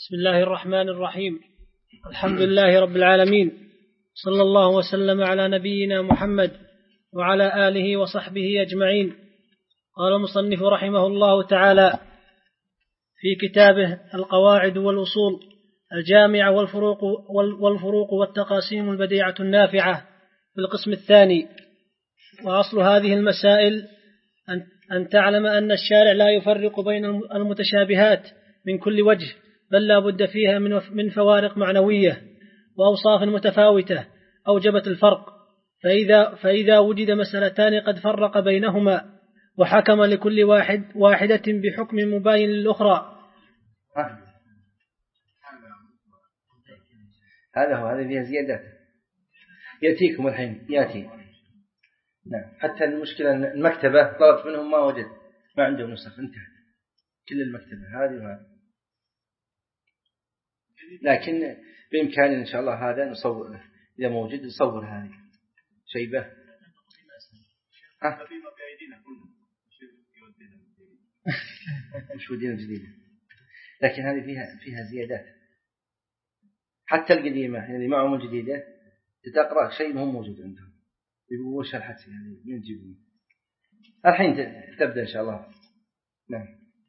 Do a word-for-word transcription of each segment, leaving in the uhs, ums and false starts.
بسم الله الرحمن الرحيم. الحمد لله رب العالمين، صلى الله وسلم على نبينا محمد وعلى آله وصحبه أجمعين. قال المصنف رحمه الله تعالى في كتابه القواعد والأصول الجامع والفروق والفروق والتقاسيم البديعة النافعة في القسم الثاني. وأصل هذه المسائل أن تعلم أن الشارع لا يفرق بين المتشابهات من كل وجه، بل لا بد فيها من فوارق معنوية وأوصاف متفاوتة أوجبت الفرق. فإذا, فإذا وجد مسألتان قد فرق بينهما وحكم لكل واحد واحدة بحكم مباين للأخرى. هذا هو، هذا فيها زيادات يأتيكم الحين يأتي. نعم، حتى المشكلة المكتبة طلبت منهم ما وجد، ما عندهم نسخ، انتهت كل المكتبة هذه وهذه. لكن بإمكاننا إن شاء الله هذا نصور، إذا موجود نصور هذه شيبة. أه؟ مش ودينا جديدة، لكن هذه فيها فيها زيادات. حتى القديمة يعني معهم الجديدة تتقرأ شيء مهم موجود عندهم، يقولوا وش الحدث يعني من جيبون. الحين تبدأ إن شاء الله. نعم،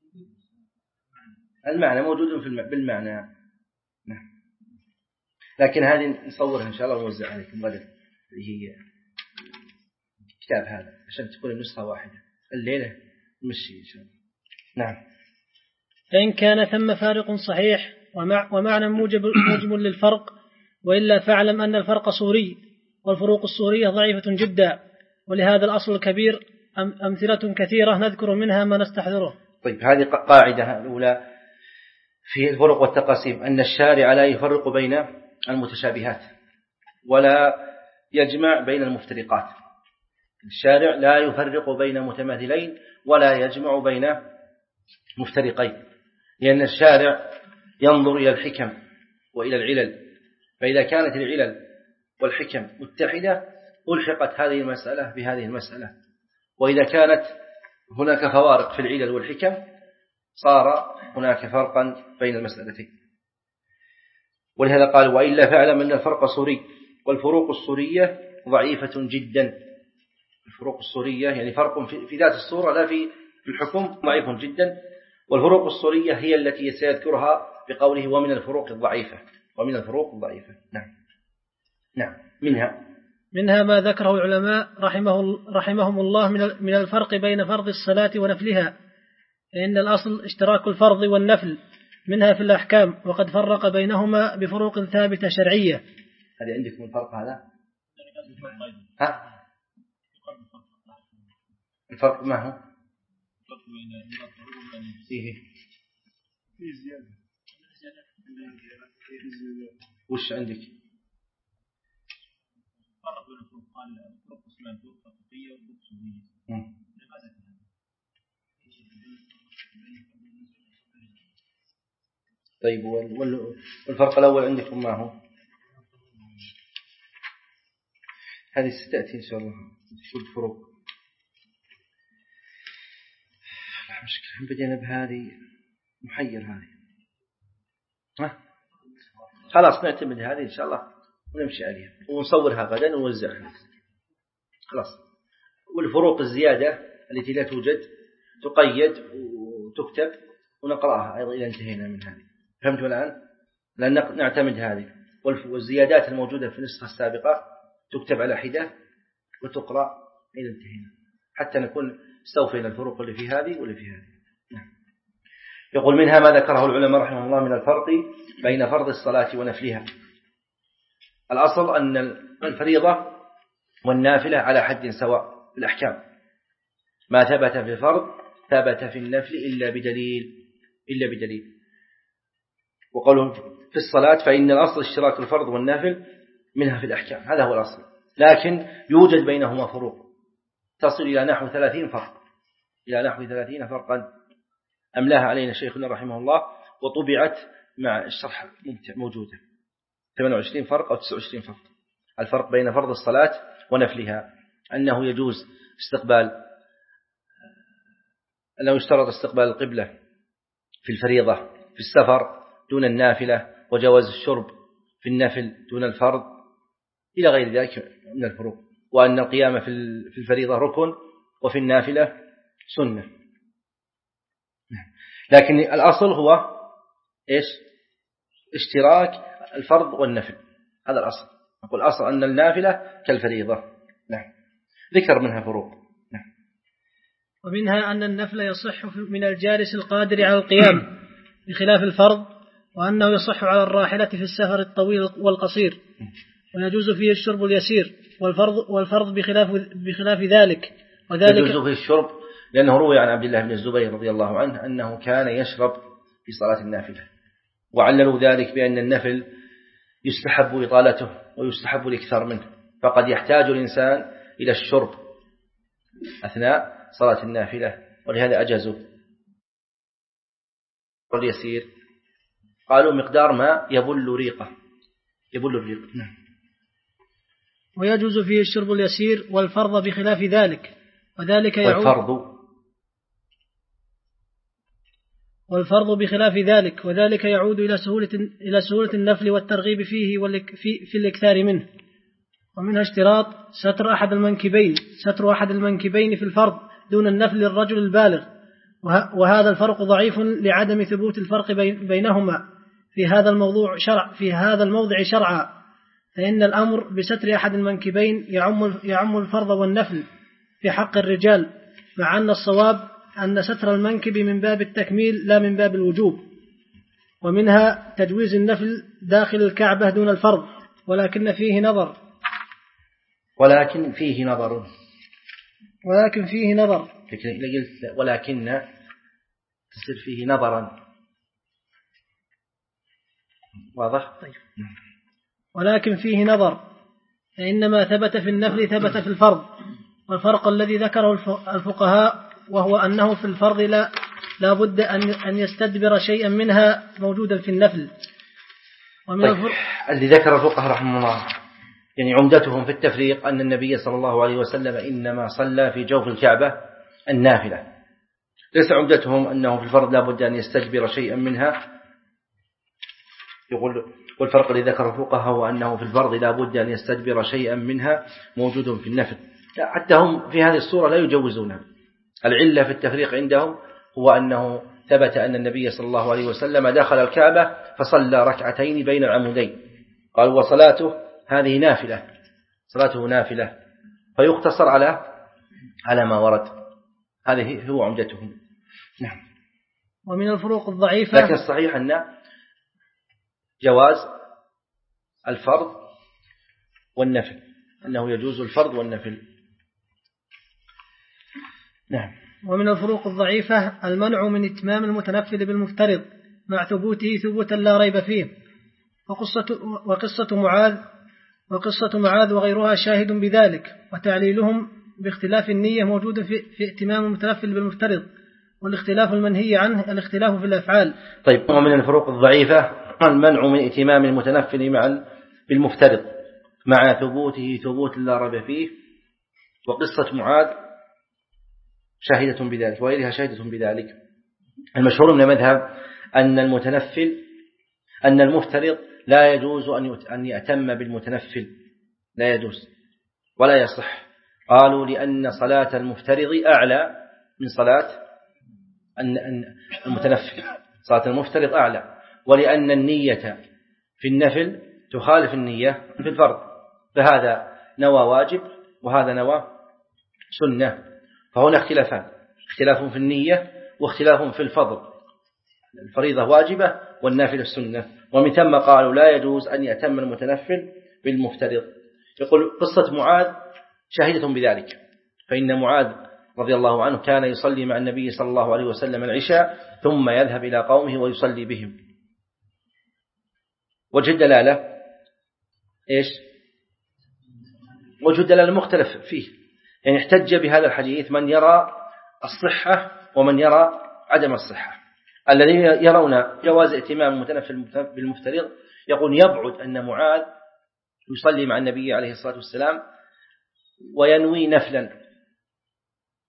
المعنى موجود في بالمعنى. نعم، لكن هذه نصورها إن شاء الله ونوزع عليكم غدا، اللي هي كتاب هذا عشان تكون النسخة واحدة الليلة نمشي إن شاء الله. نعم. فإن كان ثم فارق صحيح ومع ومعنى موجب, موجب للفرق، وإلا فاعلم أن الفرق صوري، والفروق الصورية ضعيفة جدا، ولهذا الأصل الكبير أمثلة كثيرة نذكر منها ما نستحضره. طيب، هذه قاعدة الأولى في الفروق والتقاسيم، أن الشارع لا يفرق بين المتشابهات ولا يجمع بين المفترقات. الشارع لا يفرق بين متماثلين ولا يجمع بين مفترقين، لأن الشارع ينظر إلى الحكم وإلى العلل، فإذا كانت العلل والحكم متحدة ألحقت هذه المسألة بهذه المسألة، وإذا كانت هناك فوارق في العلل والحكم صار هناك فرقا بين المسألتين. ولهذا قال وإلا فاعلم أن الفرق صوري، والفروق الصورية ضعيفة جدا. الفروق الصورية يعني فرق في ذات الصورة لا في الحكم، ضعيف جدا. والفروق الصورية هي التي سيذكرها بقوله ومن الفروق الضعيفة، ومن الفروق الضعيفة. نعم نعم منها منها ما ذكره العلماء رحمه رحمهم الله من الفرق بين فرض الصلاة ونفلها، لأن الأصل اشتراك الفرض والنفل منها في الأحكام، وقد فرق بينهما بفروق ثابتة شرعية. هذه عندكم الفرق هذا؟ ها؟ الفرق ما هو؟ فيه فيه زيادة. وش عندك؟ فرق بين الفروق، قال الفروق اسمها الفروق الفقهية والفروق الصورية. طيب، والفرق الأول عندكم ما هو؟ هذه ستأتي إن شاء الله. شو الفروق؟ مشكلة بدينا بهذه محير هذه. ها؟ خلاص نعتمد هذه إن شاء الله ونمشي عليها ونصورها غدا ونوزعها. خلاص. والفروق الزيادة التي لا توجد تقيد وتكتب ونقرأها أيضا إذا انتهينا من هذه. فهمتوا الآن؟ لأن نعتمد هذه، والزيادات الموجودة في النسخة السابقة تكتب على حدة وتقرأ إذا انتهينا، حتى نكون استوفينا الفروق اللي في هذه واللي في هذه. يقول منها ما ذكره العلماء رحمه الله من الفرق بين فرض الصلاة ونفلها. الأصل أن الفريضة والنافلة على حد سواء في الأحكام، ما ثبت في الفرض ثبت في النفل إلا بدليل إلا بدليل وقالوا في الصلاة فإن الأصل اشتراك الفرض والنافل منها في الأحكام، هذا هو الأصل. لكن يوجد بينهما فروق تصل إلى نحو ثلاثين فرق، إلى نحو ثلاثين فرقا أملاها علينا شيخنا رحمه الله، وطبعت مع الشرح موجودة ثمانية وعشرين فرق أو تسعة وعشرين فرق. الفرق بين فرض الصلاة ونفلها أنه يجوز استقبال، أنه يشترط استقبال القبلة في الفريضة، في السفر دون النافلة، وجواز الشرب في النفل دون الفرض، إلى غير ذلك من الفروق، وأن القيام في الفريضة ركن وفي النافلة سنة. لكن الأصل هو إيش؟ اشتراك الفرض والنفل، هذا الأصل. نقول الأصل أن النافلة كالفريضة. نعم. ذكر منها فروق. نعم. ومنها أن النفل يصح من الجالس القادر على القيام بخلاف الفرض، وأنه يصح على الراحلة في السفر الطويل والقصير، ويجوز فيه الشرب اليسير، والفرض والفرض بخلاف بخلاف ذلك. وذلك يجوز فيه الشرب لأنه روي عن عبد الله بن الزبير رضي الله عنه أنه كان يشرب في صلاة النافلة، وعللوا ذلك بأن النفل يستحب إطالته ويستحب الإكثار منه، فقد يحتاج الإنسان إلى الشرب أثناء صلاة النافلة، ولهذا أجازوا. واليسير قالوا مقدار ما يبل ريقه، يبل الريق. ويجوز فيه الشرب اليسير والفرض بخلاف ذلك، وذلك يعود والفرض والفرض بخلاف ذلك وذلك يعود إلى سهولة إلى سهولة النفل والترغيب فيه في في الإكثار منه. ومنها اشتراط ستر أحد المنكبين ستر أحد المنكبين في الفرض دون النفل للرجل البالغ، وهذا الفرق ضعيف لعدم ثبوت الفرق بينهما في هذا الموضوع شرع في هذا الموضع شرعا، فإن الأمر بستر أحد المنكبين يعم يعم الفرض والنفل في حق الرجال، مع أن الصواب أن ستر المنكب من باب التكميل لا من باب الوجوب. ومنها تجويز النفل داخل الكعبة دون الفرض، ولكن فيه نظر ولكن فيه نظر ولكن فيه نظر ولكن تصير فيه نظرا. واضح؟ طيب. ولكن فيه نظر، فإنما ثبت في النفل ثبت في الفرض. والفرق الذي ذكره الفقهاء وهو أنه في الفرض لا, لا بد أن, أن يستدبر شيئا منها موجودا في النفل. ومن طيب. اللي ذكر الفقهاء رحمه الله يعني عمدتهم في التفريق أن النبي صلى الله عليه وسلم إنما صلى في جوف الكعبة النافلة، ليس عمدتهم أنه في الفرض لا بد أن يستدبر شيئا منها. يقول والفرق الذي ذكر الفقهاء هو أنه في الفرض لا بد أن يستدبر شيئا منها موجود في النفل، حتى هم في هذه الصورة لا يجوزونها. العلة في التفريق عندهم هو أنه ثبت أن النبي صلى الله عليه وسلم دخل الكعبة فصلى ركعتين بين العمودين، قال وصلاته هذه نافلة، صلاته نافلة، فيختصر على على ما ورد. هذه هو عمدتهم. نعم. ومن الفروق الضعيفة، لكن الصحيح أن جواز الفرض والنفل، أنه يجوز الفرض والنفل. نعم. ومن الفروق الضعيفة المنع من إتمام المتنفل بالمفترض مع ثبوته ثبوتا لا ريب فيه. وقصة, وقصة معاذ وقصة معاذ وغيرها شاهد بذلك، وتعليلهم باختلاف النية موجود في, في اتمام المتنفل بالمفترض، والاختلاف المنهي عنه الاختلاف في الأفعال. طيب. ومن الفروق الضعيفة المنع من اتمام المتنفل مع بالمفترض مع ثبوته ثبوت لا ريب فيه. وقصة معاذ شاهدة بذلك، وغيرها شاهدة بذلك. المشهور من المذهب أن المتنفل أن المفترض لا يجوز أن يأتم بالمتنفل، لا يجوز ولا يصح. قالوا لأن صلاة المفترض أعلى من صلاة المتنفل، صلاة المفترض أعلى، ولأن النية في النفل تخالف النية في الفرض، فهذا نوى واجب وهذا نوى سنة، فهنا اختلافان، اختلاف في النية واختلاف في الفضل. الفريضة واجبة والنافلة السنة، ومن ثم قالوا لا يجوز أن يأتم المتنفل بالمفترض. يقول قصة معاذ شاهدة بذلك، فإن معاذ رضي الله عنه كان يصلي مع النبي صلى الله عليه وسلم العشاء ثم يذهب إلى قومه ويصلي بهم. وجه الدلالة إيش؟ وجه الدلالة مختلف فيه، يعني احتج بهذا الحديث من يرى الصحة ومن يرى عدم الصحة. الذين يرون جواز ائتمام المتنفل بالمفترض يقول يبعد أن معاذ يصلي مع النبي عليه الصلاة والسلام وينوي نفلا،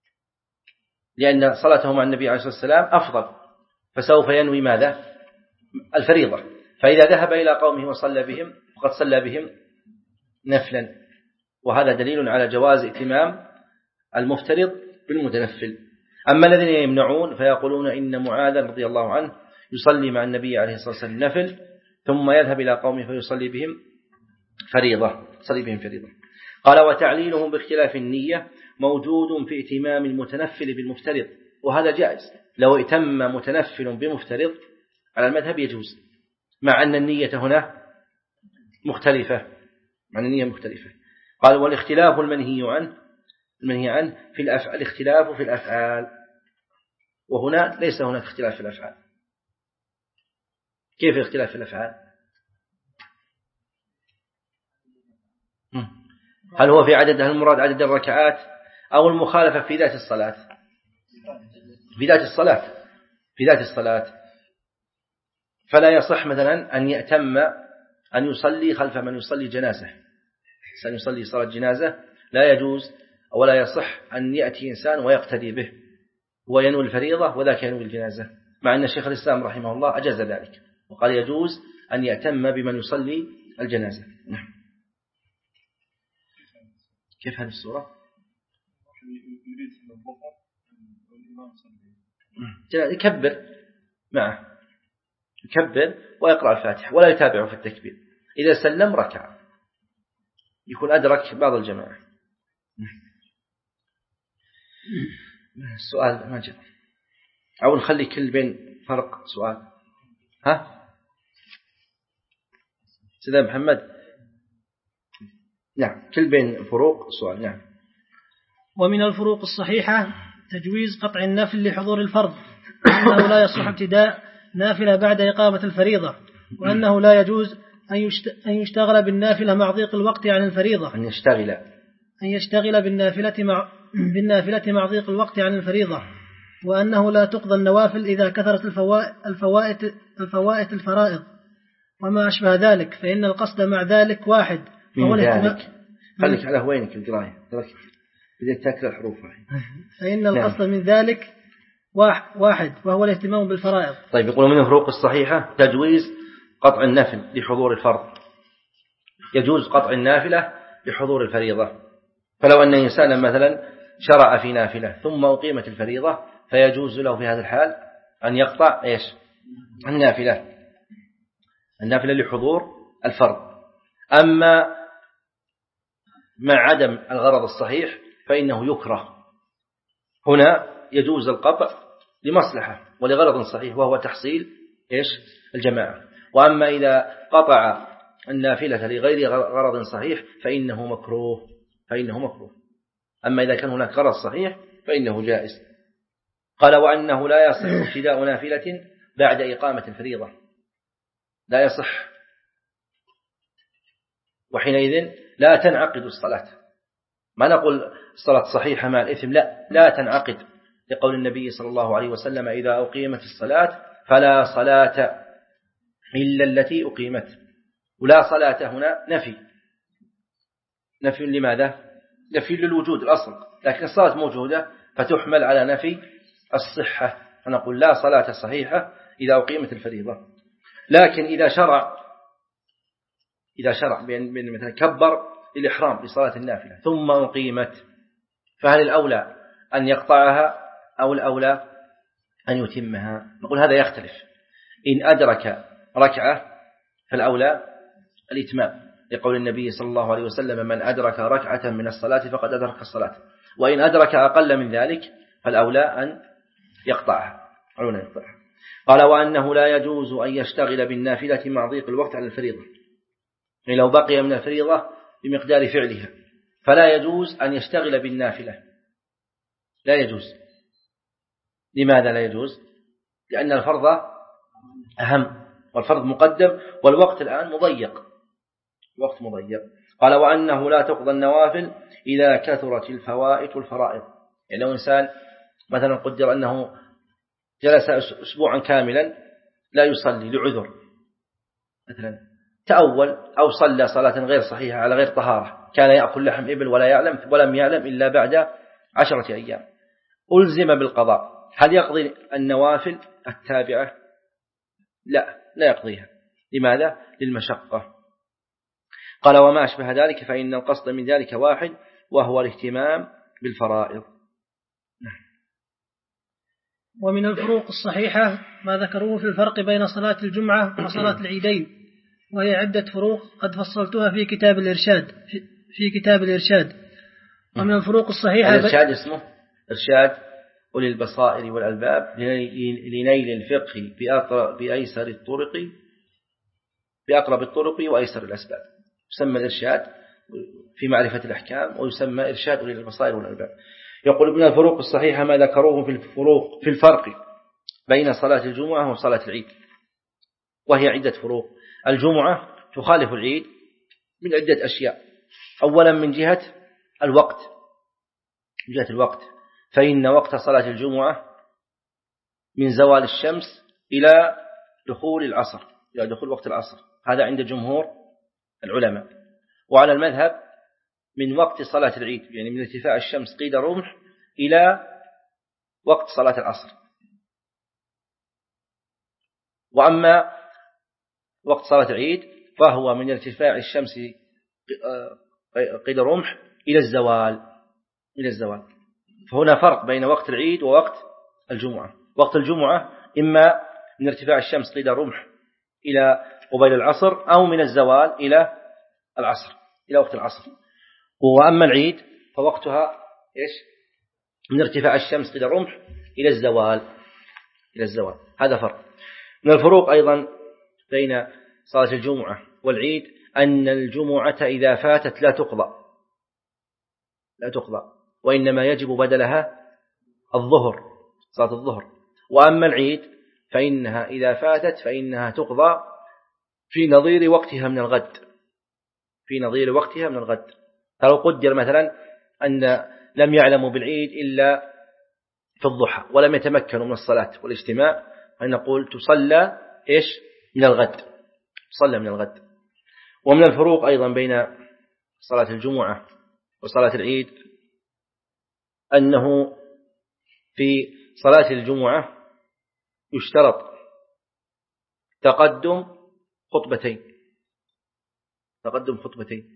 لأن صلاته مع النبي عليه الصلاة والسلام أفضل، فسوف ينوي ماذا؟ الفريضة، فإذا ذهب إلى قومه وصلى بهم فقد صلى بهم نفلا، وهذا دليل على جواز ائتمام المفترض بالمتنفل. أما الذين يمنعون فيقولون إن معاذ رضي الله عنه يصلي مع النبي عليه الصلاة والسلام نفل ثم يذهب إلى قومه فيصلي بهم فريضة يصلي بهم فريضة. قال وتعليلهم باختلاف النية موجود في ائتمام المتنفل بالمفترض، وهذا جائز لو ائتم متنفل بمفترض على المذهب يجوز، مع أن النية هنا مختلفة مع أن النية مختلفة. قال والاختلاف المنهي عنه المنهي عنه في الأفعال، الاختلاف في الأفعال، وهنا ليس هناك اختلاف في الأفعال. كيف الاختلاف في الأفعال؟ هل هو في عدد، هل المراد عدد الركعات أو المخالفة في ذات الصلاة؟ في ذات الصلاة في ذات الصلاة فلا يصح مثلا أن يأتم أن يصلي خلف من يصلي جنازة، سنصلي صلاة جنازة لا يجوز ولا يصح أن يأتي إنسان ويقتدي به وينوي الفريضة وذاك ينوي الجنازة، مع أن الشيخ الإسلام رحمه الله أجاز ذلك وقال يجوز أن يأتم بمن يصلي الجنازة. نعم. كيف هذه الصورة؟ يكبر معه يكبر ويقرأ الفاتحة ولا يتابعه في التكبير، إذا سلم ركع يكون أدرك بعض الجماعة. السؤال ما جاء، أو نخلي كل بين فرق سؤال. ها سيدنا محمد؟ نعم كل بين فروق سؤال. نعم. ومن الفروق الصحيحة تجويز قطع النفل لحضور الفرض، أنه لا يصح ابتداء نافلة بعد إقامة الفريضة، وأنه لا يجوز أن يشتغل بالنافلة مع ضيق الوقت عن الفريضة أن يشتغل أن يشتغل بالنافلة مع بالنافلة مع ضيق الوقت عن الفريضة، وأنه لا تقضى النوافل إذا كثرت الفوائد الفوائد الفوائد الفرائض وما أشبه ذلك، فإن القصد مع ذلك واحد من ذلك. خليك على هوينك القراية بدأت تأكل الحروف. فإن القصد من ذلك واحد وهو الاهتمام بالفرائض. طيب يقول من الفروق الصحيحة تجويز قطع النفل لحضور الفرض، يجوز قطع النافلة لحضور الفريضة، فلو أن إنسانا مثلا شرع في نافلة ثم أقيمت الفريضة فيجوز له في هذا الحال أن يقطع إيش النافلة النافلة لحضور الفرض. أما مع عدم الغرض الصحيح فإنه يكره، هنا يجوز القطع لمصلحة ولغرض صحيح وهو تحصيل إيش الجماعة. وأما إذا قطع النافلة لغير غرض صحيح فإنه مكروه فإنه مكروه أما إذا كان هناك غرض صحيح فإنه جائز. قال وأنه لا يصح ابتداء نافلة بعد إقامة الفريضة، لا يصح، وحينئذ لا تنعقد الصلاة. ما نقول الصلاة صحيحة مع الإثم، لا لا تنعقد، لقول النبي صلى الله عليه وسلم إذا أقيمت الصلاة فلا صلاة إلا التي أقيمت. ولا صلاة هنا نفي نفي لماذا؟ نفي للوجود الأصل، لكن الصلاة موجودة فتحمل على نفي الصحة، فنقول لا صلاة صحيحة إذا أقيمت الفريضة. لكن إذا شرع إذا شرع بأن مثلا كبر الإحرام لصلاة النافلة ثم أقيمت، فهل الأولى أن يقطعها أو الأولى أن يتمها؟ نقول هذا يختلف. إن أدرك ركعة فالأولى الإتمام، لقول النبي صلى الله عليه وسلم من أدرك ركعة من الصلاة فقد أدرك الصلاة. وإن أدرك أقل من ذلك فالأولى أن يقطعها. قال وأنه لا يجوز أن يشتغل بالنافلة مع ضيق الوقت على الفريضة، يعني لو بقي من الفريضة بمقدار فعلها فلا يجوز أن يشتغل بالنافلة، لا يجوز. لماذا لا يجوز؟ لأن الفرض أهم والفرض مقدم والوقت الآن مضيق وقت مضيق. قال وأنه لا تقضى النوافل إذا كثرت الفوائت والفرائض، يعني لو إنسان مثلا قدر أنه جلس أسبوعا كاملا لا يصلي لعذر، مثلا تأول أو صلى صلاة غير صحيحة على غير طهارة، كان يأكل لحم إبل ولا يعلم ولم يعلم إلا بعد عشرة أيام، ألزم بالقضاء. هل يقضي النوافل التابعة لا لا يقضيها. لماذا؟ للمشقة. قال وما أشبه ذلك فإن القصد من ذلك واحد وهو الاهتمام بالفرائض. ومن الفروق الصحيحة ما ذكروه في الفرق بين صلاة الجمعة وصلاة العيدين، وهي عدة فروق قد فصلتها في كتاب الإرشاد في كتاب الإرشاد. ومن الفروق الصحيحة الإرشاد اسمه إرشاد أولي البصائر والألباب لنيل الفقه بأيسر الطرق بأقرب الطرق وأيسر الأسباب. يسمى الإرشاد في معرفة الأحكام ويسمى إرشاد أولي البصائر والألباب. يقول من الفروق الصحيحة ما ذكروه في الفروق في الفرق بين صلاة الجمعة وصلاة العيد، وهي عدة فروق. الجمعة تخالف العيد من عدة أشياء. أولا من جهة الوقت، من جهة الوقت فإن وقت صلاة الجمعة من زوال الشمس إلى دخول العصر، إلى دخول وقت العصر، هذا عند جمهور العلماء. وعلى المذهب من وقت صلاة العيد، يعني من ارتفاع الشمس قيد رمح إلى وقت صلاة العصر. وأما وقت صلاة العيد فهو من ارتفاع الشمس قيد رمح إلى الزوال إلى الزوال. فهنا فرق بين وقت العيد ووقت الجمعة. وقت الجمعة إما من ارتفاع الشمس قيد رمح إلى قبيل العصر أو من الزوال إلى العصر، إلى وقت العصر. وأما العيد فوقتها إيش؟ من ارتفاع الشمس قيد الرمح إلى الزوال إلى الزوال. هذا فرق. من الفروق أيضا بين صلاة الجمعة والعيد أن الجمعة إذا فاتت لا تقضى لا تقضى وإنما يجب بدلها الظهر، صلاة الظهر. وأما العيد فإنها إذا فاتت فإنها تقضى في نظير وقتها من الغد في نظير وقتها من الغد. فلو قدر مثلا أن لم يعلموا بالعيد إلا في الضحى ولم يتمكنوا من الصلاة والاجتماع، أن نقول تصلى إيش من الغد تصلى من الغد. ومن الفروق أيضا بين صلاة الجمعة وصلاة العيد أنه في صلاة الجمعة يشترط تقدم خطبتين تقدم خطبتين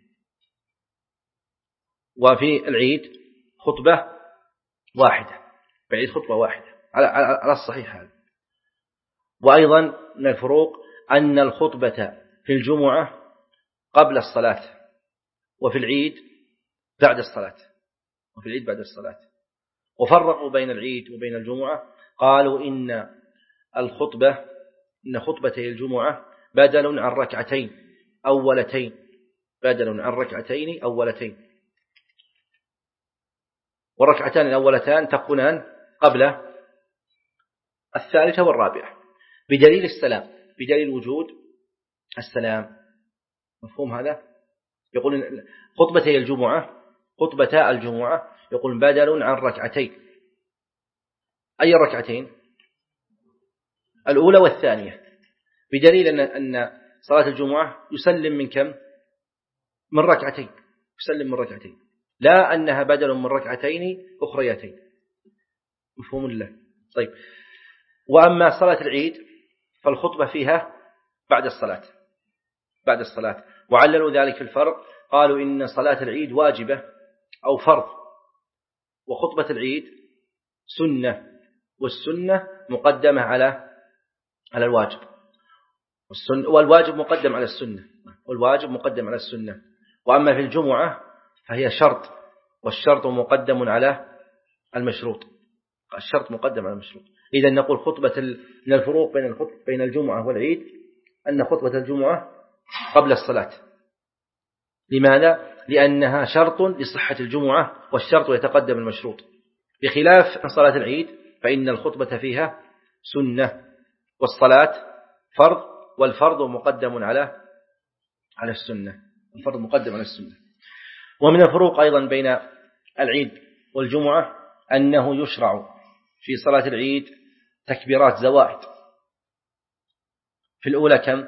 وفي العيد خطبة واحدة في العيد خطبة واحدة على على الصحيح هذا. وأيضا من الفروق أن الخطبة في الجمعة قبل الصلاة وفي العيد بعد الصلاة وفي العيد بعد الصلاة. وفرقوا بين العيد وبين الجمعة، قالوا إن الخطبة إن خطبتي الجمعة بدل عن ركعتين أولتين بدل عن ركعتين أولتين والركعتان الأولتان تكونان قبل الثالثة والرابعة بدليل السلام بدليل وجود السلام. مفهوم هذا؟ يقول خطبتي الجمعة خطبتا الجمعة يقول بدل عن ركعتين. أي ركعتين؟ الأولى والثانية، بدليل أن أن صلاة الجمعة يسلم من كم؟ من ركعتين يسلم من ركعتين، لا أنها بدل من ركعتين أخريتين. مفهوم الله؟ طيب. وأما صلاة العيد فالخطبة فيها بعد الصلاة بعد الصلاة وعللوا ذلك في الفرق، قالوا إن صلاة العيد واجبة أو فرض، وخطبة العيد سنة، والسنة مقدمة على على الواجب، والسنة والواجب مقدم على السنة والواجب مقدم على السنة. وأما في الجمعة فهي شرط، والشرط مقدم على المشروط الشرط مقدم على المشروط. إذا نقول خطبة من الفروق بين الخطبة بين الجمعة والعيد أن خطبة الجمعة قبل الصلاة. لماذا؟ لأنها شرط لصحة الجمعة، والشرط يتقدم المشروط، بخلاف صلاة العيد فإن الخطبة فيها سنة والصلاة فرض، والفرض مقدم على على السنة الفرض مقدم على السنة. ومن الفروق أيضا بين العيد والجمعة أنه يشرع في صلاة العيد تكبيرات زوائد. في الأولى كم؟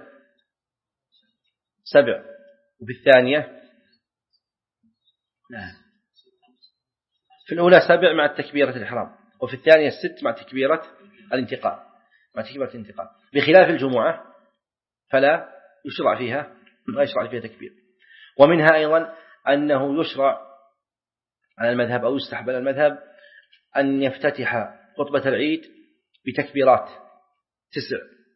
سبع. وفي الثانية لا. في الأولى سبع مع التكبيرة الإحرام، وفي الثانية ست مع تكبيرة الانتقال. مع تكبيرة الانتقال. بخلاف الجمعة فلا يشرع فيها لا يشرع فيها تكبير. ومنها أيضا أنه يشرع على المذهب أو يستحب على المذهب أن يفتتح خطبة العيد بتكبيرات تسع،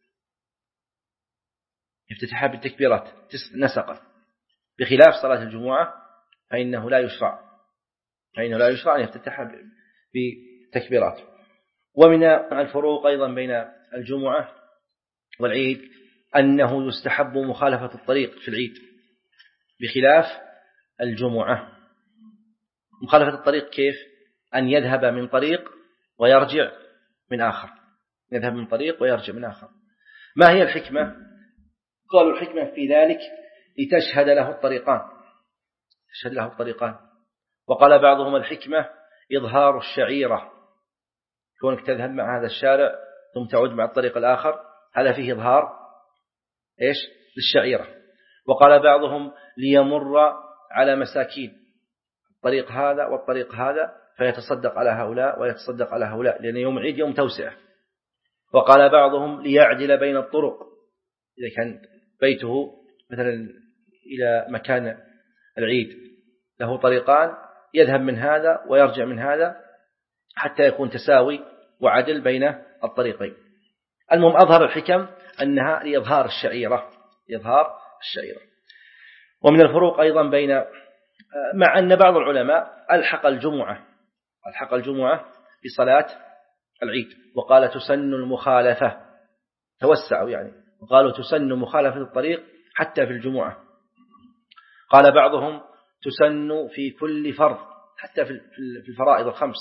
يفتتحها بالتكبيرات تسع نسقا، بخلاف صلاة الجمعة فإنه لا يشرع فإنه لا يشرع أن يفتتحها بتكبيرات. ومن الفروق أيضا بين الجمعة والعيد أنه يستحب مخالفة الطريق في العيد بخلاف الجمعة. مخالفة الطريق كيف؟ أن يذهب من طريق ويرجع من آخر، يذهب من طريق ويرجع من آخر. ما هي الحكمة؟ قالوا الحكمة في ذلك لتشهد له الطريقان، تشهد له الطريقان. وقال بعضهم الحكمة إظهار الشعيرة، كونك تذهب مع هذا الشارع ثم تعود مع الطريق الآخر، هذا فيه إظهار إيش؟ للشعيرة. وقال بعضهم ليمر على مساكين الطريق هذا والطريق هذا فيتصدق على هؤلاء ويتصدق على هؤلاء، لأن يوم العيد يوم توسعة. وقال بعضهم ليعدل بين الطرق، إذا كان بيته مثلا إلى مكان العيد له طريقان يذهب من هذا ويرجع من هذا حتى يكون تساوي وعدل بين الطريقين. المهم أظهر الحكم أنها لإظهار الشعيرة، لإظهار الشعيرة. ومن الفروق أيضا بين، مع أن بعض العلماء ألحق الجمعة ألحق الجمعة بصلاة العيد وقال تسن المخالفة، توسعوا يعني وقالوا تسن مخالفة الطريق حتى في الجمعة. قال بعضهم تسن في كل فرض حتى في الفرائض الخمس.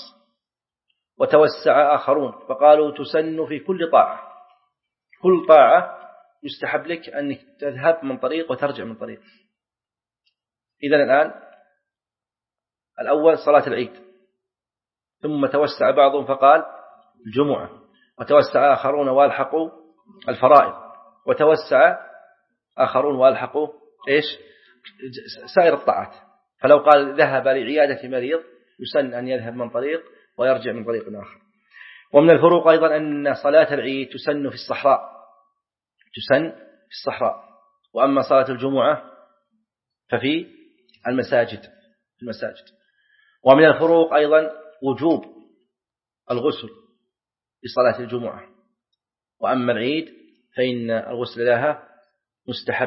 وتوسع آخرون فقالوا تسن في كل طاعة، كل طاعة يستحب لك أنك تذهب من طريق وترجع من طريق. إذن الآن الأول صلاة العيد، ثم توسع بعضهم فقال الجمعة، وتوسع آخرون والحقوا الفرائض، وتوسع آخرون والحقوا إيش؟ سائر الطاعات. فلو قال ذهب لعيادة مريض يسن أن يذهب من طريق ويرجع من طريق آخر. ومن الفروق أيضا أن صلاة العيد تسن في الصحراء، تسن في الصحراء، وأما صلاة الجمعة ففي المساجد في المساجد. ومن الفروق أيضا وجوب الغسل لصلاة الجمعة، وأما العيد فإن الغسل لها مستحب.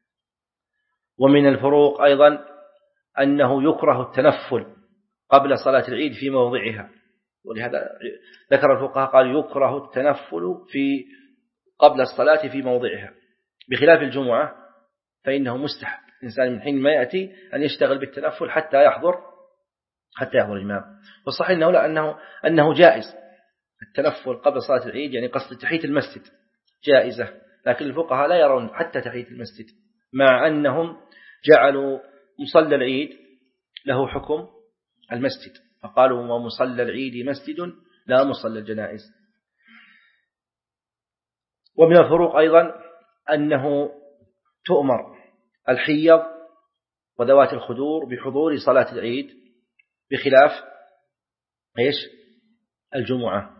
ومن الفروق أيضا أنه يكره التنفل قبل صلاة العيد في موضعها، ولهذا ذكر الفقهاء قال يكره التنفل في قبل الصلاة في موضعها، بخلاف الجمعة فإنه مستحب الإنسان من حين ما يأتي أن يشتغل بالتنفل حتى يحضر حتى يحضر الإمام. والصحيح أنه لا أنه أنه جائز التنفل قبل صلاة العيد، يعني قصد تحية المسجد جائزة، لكن الفقهاء لا يرون حتى تحية المسجد، مع أنهم جعلوا مصلى العيد له حكم المسجد، فقالوا ومصلى العيد مسجد لا مصلى الجنائز. ومن الفروق أيضا أنه تؤمر الحيض وذوات الخدور بحضور صلاة العيد بخلاف إيش؟ الجمعة.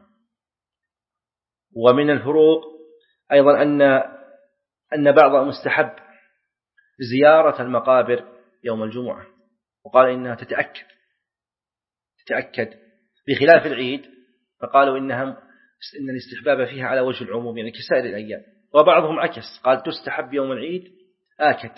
ومن الفروق أيضا أن أن بعض مستحب زيارة المقابر يوم الجمعة، وقال إنها تتأكد تتأكد بخلاف العيد، فقالوا إنها إن الاستحباب فيها على وجه العموم يعني كسائر الأيام. وبعضهم عكس قال تستحب يوم العيد آكد،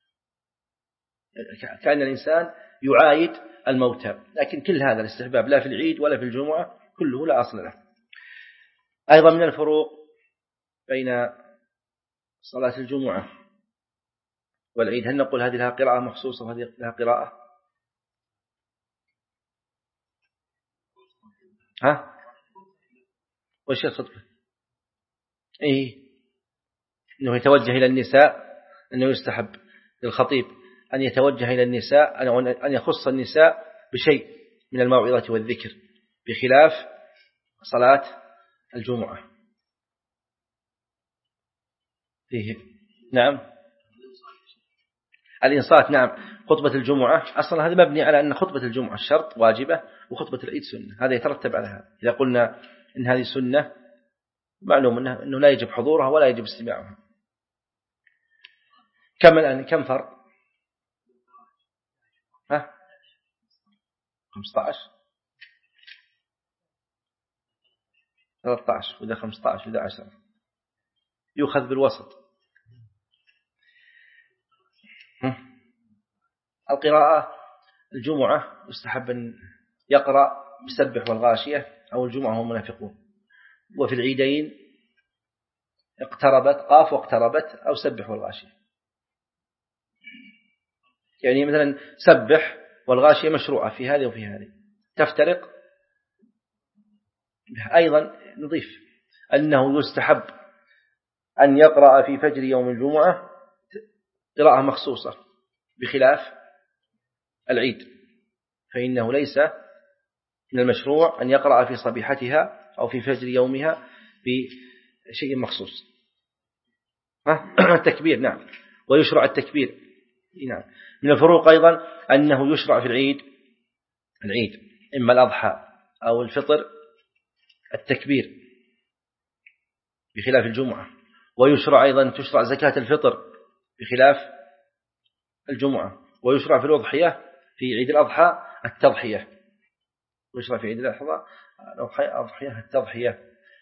كأن الإنسان يعايد الموتى، لكن كل هذا الاستحباب لا في العيد ولا في الجمعة كله لا أصل له. أيضا من الفروق بين صلاة الجمعة والعيد، هل نقول هذه لها قراءة مخصوصة وهذه لها قراءة؟ ها؟ وش الخطبة؟ إيه، إنه يتوجه إلى النساء، أنه يستحب للخطيب أن يتوجه إلى النساء، أن يخص النساء بشيء من الموعظة والذكر بخلاف صلاة الجمعة. فيه نعم الإنصات، نعم خطبة الجمعة أصلا هذا مبني على أن خطبة الجمعة الشرط واجبة وخطبة العيد سنة، هذا يترتب على هذا. إذا قلنا إن هذه سنة معلوم أنه, أنه لا يجب حضورها ولا يجب استماعها. كم الآن كم فرق؟ ها خمسة عشر ثلاثة عشر وإذا خمسة عشر وإذا عشرة يؤخذ بالوسط. القراءة الجمعة يستحب أن يقرأ بسبح والغاشية أو الجمعة هم منافقون. وفي العيدين اقتربت قاف واقتربت أو سبح والغاشية. يعني مثلا سبح والغاشية مشروعة في هذه وفي هذه. تفترق أيضا نضيف أنه يستحب أن يقرأ في فجر يوم الجمعة قراءة مخصوصة بخلاف العيد، فإنه ليس من المشروع أن يقرأ في صبيحتها أو في فجر يومها بشيء مخصوص. التكبير نعم، ويشرع التكبير نعم. من الفروق أيضا أنه يشرع في العيد العيد إما الأضحى أو الفطر التكبير بخلاف الجمعة، ويشرع أيضا تشرع زكاة الفطر بخلاف الجمعة، ويشرع في الأضحية في عيد الأضحى التضحية، ويشرع في عيد الأضحية التضحية.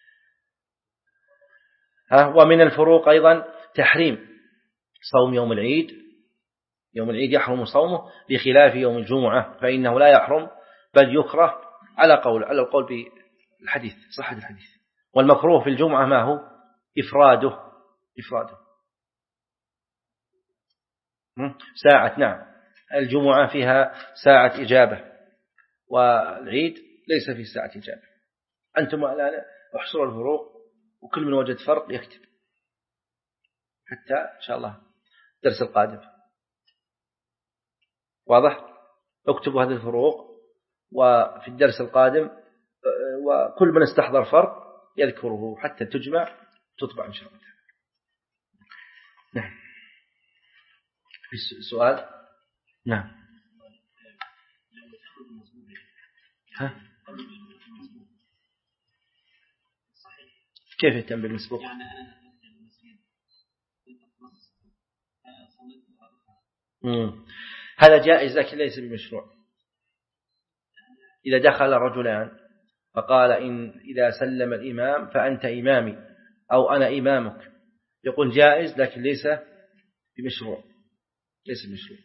ها ومن الفروق أيضا تحريم صوم يوم العيد، يوم العيد يحرم صومه بخلاف يوم الجمعة فإنه لا يحرم بل يكره على قول على القول بالحديث صحة الحديث. والمكروه في الجمعة ما هو؟ إفراده إفراده ساعة نعم. الجمعة فيها ساعة إجابة والعيد ليس في ساعة إجابة. أنتم الآن احصروا الفروق وكل من وجد فرق يكتب حتى إن شاء الله الدرس القادم. واضح؟ اكتبوا هذه الفروق وفي الدرس القادم وكل من استحضر فرق يذكره حتى تجمع تطبع إن شاء الله. نعم. في سؤال؟ نعم. ها؟ كيف يهتم بالمسبوق؟ هذا جائز لكن ليس بمشروع. إذا دخل رجلان فقال إن إذا سلم الإمام فأنت إمامي أو أنا إمامك، يقول جائز لكن ليس بمشروع، ليس بمشروع.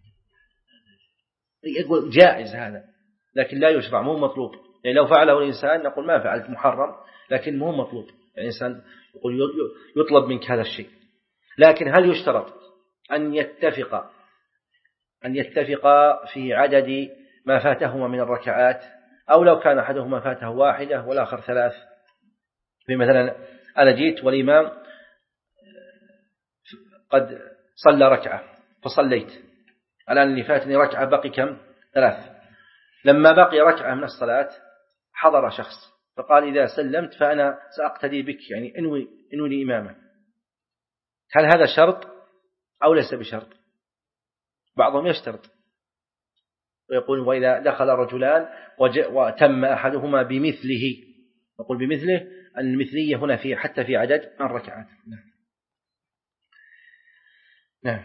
يقول جائز هذا لكن لا يشرع، مو مطلوب. يعني لو فعله الإنسان نقول ما فعلت محرم لكن مو مطلوب. يعني الإنسان يقول يطلب منك هذا الشيء، لكن هل يشترط أن يتفق أن يتفق في عدد ما فاتهما من الركعات، أو لو كان أحدهما فاته واحدة والآخر ثلاث؟ مثلا أنا جيت والإمام قد صلى ركعة فصليت، الآن اللي فاتني ركعة بقي كم؟ ثلاث. لما بقي ركعة من الصلاة حضر شخص فقال إذا سلمت فأنا سأقتدي بك، يعني انوي انوي لي إمامة. هل هذا شرط أو ليس بشرط؟ بعضهم يشترط ويقول وإذا دخل رجلان وتم أحدهما بمثله، نقول بمثله أن المثلية هنا في حتى في عدد الركعات. نعم. نعم.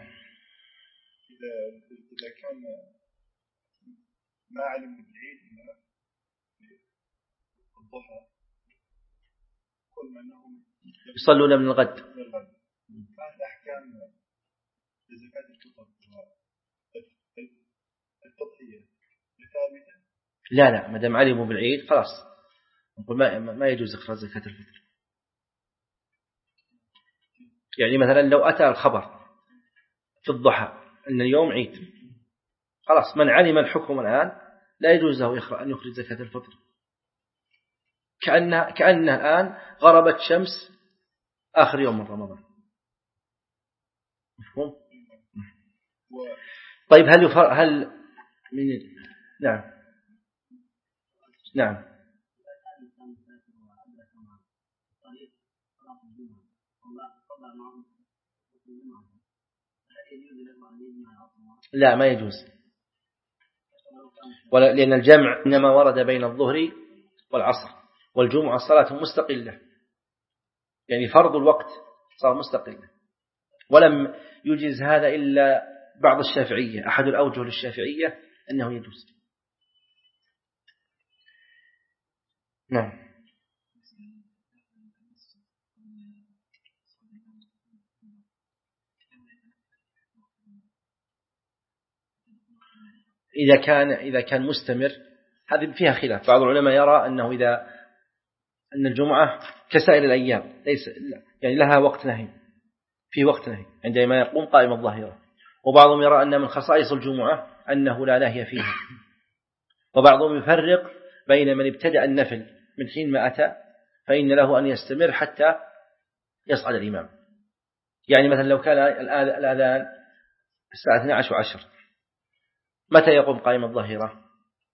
إذا كان ما علم بالعيد الضحى كل ما أنهم يصلون من الغد، فهل أحكام زكاة الفطر التضحية ثابتة؟ لا لا، ما دام علموا بالعيد خلاص نقول ما ما يجوز إخراج زكاة الفطر. يعني مثلا لو أتى الخبر في الضحى أن اليوم عيد، خلاص من علم الحكم الآن لا يجوز له أن يخرج زكاة الفطر، كأنها كأنها الآن غربت شمس آخر يوم من رمضان. مفهوم؟ طيب هل يفر... هل من نعم نعم لا ما يجوز، ولا لأن الجمع إنما ورد بين الظهر والعصر، والجمعة صلاة مستقلة يعني فرض الوقت صار مستقلا. ولم يجيز هذا إلا بعض الشافعية، أحد الأوجه للشافعية أنه يجوز. نعم. إذا كان إذا كان مستمر هذه فيها خلاف. بعض العلماء يرى أنه إذا أن الجمعة كسائر الأيام ليس يعني لها وقت نهي، في وقت نهي عندما يقوم قائم الظهيرة. وبعضهم يرى أن من خصائص الجمعة أنه لا نهي فيها. وبعضهم يفرق بين من ابتدأ النفل من حين ما أتى فإن له أن يستمر حتى يصعد الإمام. يعني مثلا لو كان الآذان الساعة اثنتي عشرة وعشر، متى يقوم قائم الظهيرة؟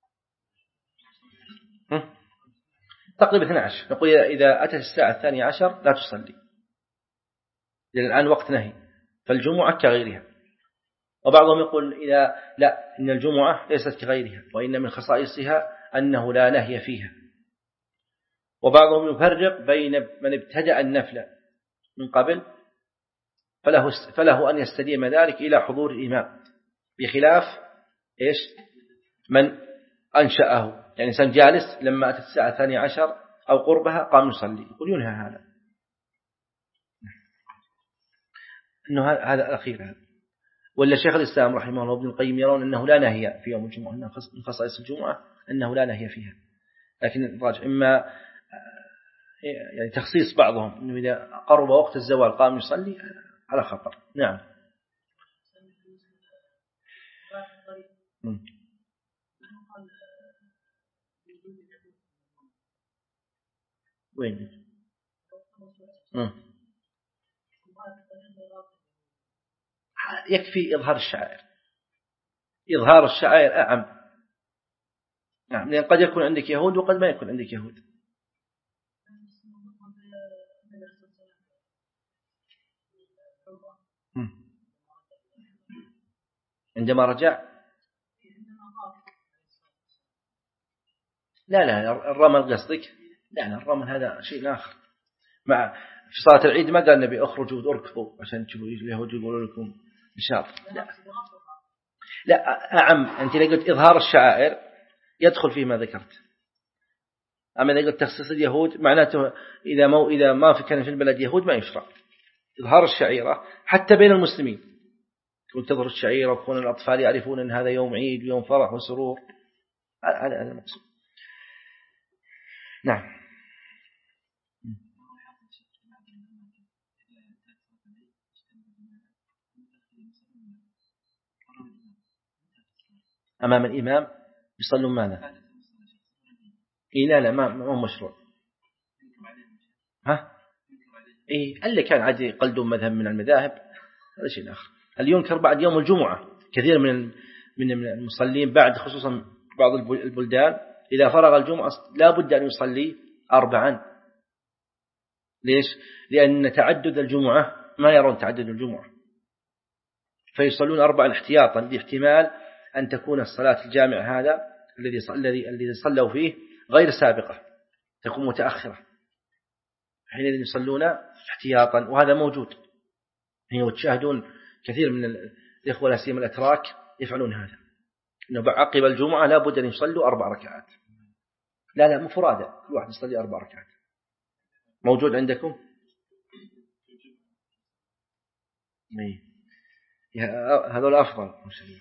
تقريبا اثنتي عشرة. نقول إذا أتت الساعة الثانية عشر لا تصلي، لأن الآن وقت نهي، فالجمعة كغيرها. وبعضهم يقول إذا لا، إن الجمعة ليست كغيرها وإن من خصائصها أنه لا نهي فيها. وبعضهم يفرق بين من ابتدأ النفل من قبل فله, فله أن يستديم ذلك إلى حضور الإمام، بخلاف إيش من أنشأه. يعني إنسان جالس لما أتت الساعة الثانية عشر أو قربها قام يصلي، يقول ينهى هذا، إنه هذا الأخير هذا. ولا شيخ الإسلام رحمه الله ابن القيم يرون أنه لا نهي في يوم الجمعة، أنه من خصائص الجمعة أنه لا نهي فيها. لكن الراجح إما يعني تخصيص بعضهم أنه إذا قرب وقت الزوال قام يصلي على خطر. نعم. وين؟ يكفي إظهار الشعائر. إظهار الشعائر أعم. نعم، لأن قد يكون عندك يهود وقد ما يكون عندك يهود. عندما رجع لا لا الرمل قصدك؟ لا لا الرمل هذا شيء آخر. مع في صلاة العيد ما قال النبي اخرجوا واركضوا عشان تشوفوا اليهود يقولوا لكم نشاط. لا لا أعم. أنت لو قلت إظهار الشعائر يدخل فيه ما ذكرت. أما إذا قلت تخصيص اليهود معناته إذا ما إذا ما في كان في البلد يهود ما يشرع. إظهار الشعيرة حتى بين المسلمين، تكون تظهر الشعيرة وكون الأطفال يعرفون أن هذا يوم عيد ويوم فرح وسرور. هذا هذا المقصود. نعم. أمام الإمام يصلون ماذا؟ إيه لا لا ما ما مشروع. ها؟ إيه اللي كان عادي قلدوا مذهب من المذاهب هذا شيء آخر. اللي ينكر بعد يوم الجمعة كثير من من المصلين بعد، خصوصا بعض البلدان إذا فرغ الجمعة لا بد أن يصلي أربعا. ليش؟ لأن تعدد الجمعة ما يرون تعدد الجمعة، فيصلون أربعا احتياطا لاحتمال أن تكون الصلاة الجامع هذا الذي الذي الذي صلوا فيه غير سابقة، تكون متأخرة، حينئذ يصلون احتياطا. وهذا موجود، هي تشاهدون كثير من الإخوة لا سيما الأتراك يفعلون هذا، إنه عقب الجمعة لا بد أن يصلوا أربع ركعات. لا لا مفرادة، كل واحد يصلي أربع ركعات. موجود عندكم؟ هذول أفضل.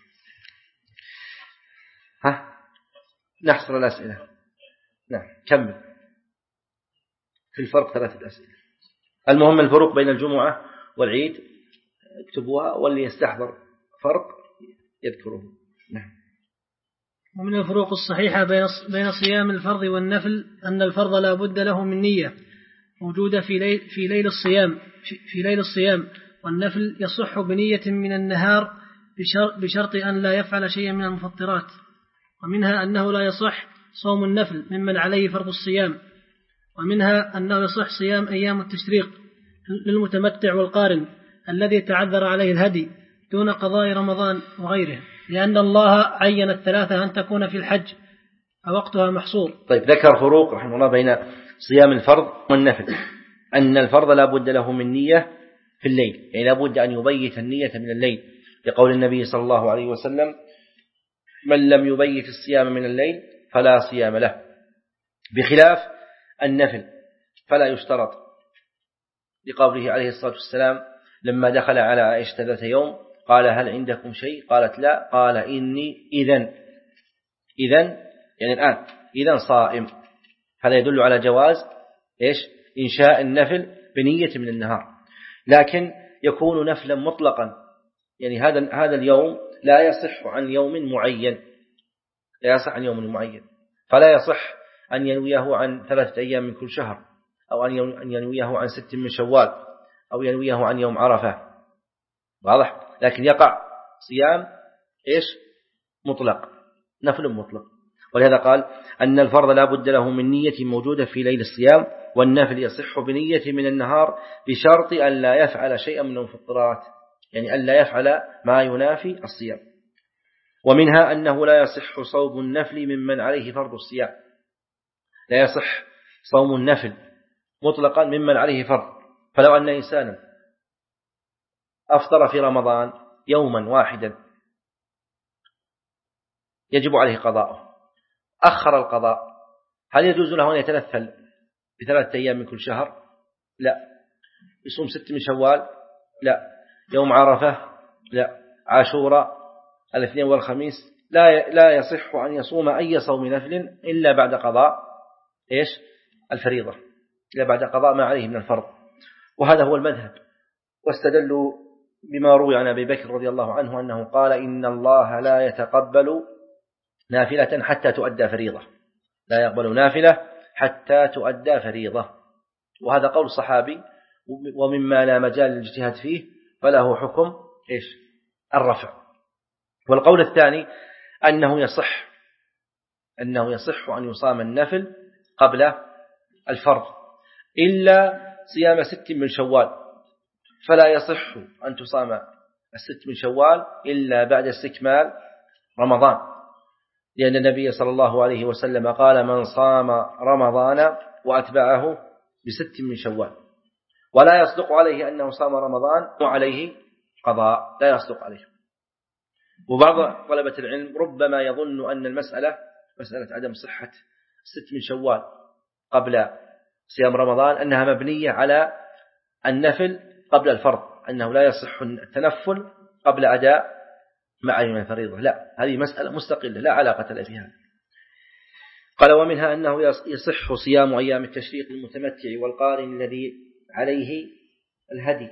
ها نحصر الأسئلة. نعم كمل. في الفرق ثلاثة أسئلة. المهم الفروق بين الجمعة والعيد اكتبوها، واللي يستحضر فرق يذكره. نعم. ومن الفروق الصحيحة بين صيام الفرض والنفل أن الفرض لا بد له من نية موجودة في ليل, في ليل الصيام في ليل الصيام والنفل يصح بنية من النهار بشرط أن لا يفعل شيئا من المفطرات. ومنها أنه لا يصح صوم النفل ممن عليه فرض الصيام. ومنها أنه يصح صيام أيام التشريق للمتمتع والقارن الذي تعذر عليه الهدي دون قضاء رمضان وغيره، لأن الله عين الثلاثة أن تكون في الحج فوقتها محصور. طيب ذكر فروق رحمه الله بين صيام الفرض والنفل. أن الفرض لا بد له من نية في الليل، يعني لا بد أن يبيت النية من الليل، لقول النبي صلى الله عليه وسلم: من لم يبيت الصيام من الليل فلا صيام له، بخلاف النفل فلا يشترط، لقوله عليه الصلاة والسلام لما دخل على عائشة ذات يوم قال: هل عندكم شيء؟ قالت: لا. قال: إني إذن إذن يعني الآن إذن صائم. هذا يدل على جواز إيش؟ إنشاء النفل بنية من النهار، لكن يكون نفلا مطلقا، يعني هذا هذا اليوم لا يصح عن يوم معين، لا يصح عن يوم معين، فلا يصح أن ينويه عن ثلاثة أيام من كل شهر، أو أن ينويه عن ست من شوال، أو ينويه عن يوم عرفة، واضح؟ لكن يقع صيام إيش؟ مطلق، نفل مطلق. ولهذا قال أن الفرض لا بد له من نية موجودة في ليل الصيام، والنفل يصح بنية من النهار بشرط أن لا يفعل شيئا من المفطرات، يعني أن لا يفعل ما ينافي الصيام. ومنها أنه لا يصح صوم النفل ممن عليه فرض الصيام، لا يصح صوم النفل مطلقا ممن عليه فرض. فلو أن إنسانا أفطر في رمضان يوما واحدا يجب عليه قضاءه، أخر القضاء، هل يجوز له أن يتنفل بثلاثة أيام من كل شهر؟ لا. يصوم ست من شوال؟ لا. يوم عرفة؟ لا. عاشوراء، الاثنين والخميس؟ لا لا يصح أن يصوم أي صوم نفل إلا بعد قضاء إيش؟ الفريضة، إلا بعد قضاء ما عليه من الفرض. وهذا هو المذهب. واستدلوا بما روي عن أبي بكر رضي الله عنه أنه قال: إن الله لا يتقبل نافلة حتى تؤدى فريضة، لا يقبل نافلة حتى تؤدى فريضة. وهذا قول صحابي، ومما لا مجال للاجتهاد فيه، فله حكم إيش؟ الرفع. والقول الثاني أنه يصح أنه يصح أن يصام النفل قبل الفرض إلا صيام ست من شوال، فلا يصح أن تصام الست من شوال إلا بعد استكمال رمضان، لأن النبي صلى الله عليه وسلم قال: من صام رمضان وأتبعه بست من شوال. ولا يصدق عليه أنه صام رمضان وعليه قضاء، لا يصدق عليه. وبعض طلبة العلم ربما يظن أن المسألة مسألة عدم صحة ست من شوال قبل صيام رمضان أنها مبنية على النفل قبل الفرض، أنه لا يصح التنفل قبل أداء معين الفريضة. لا، هذه مسألة مستقلة لا علاقة لها فيها. قال: ومنها أنه يصح صيام أيام التشريق المتمتع والقارن الذي عليه الهدي،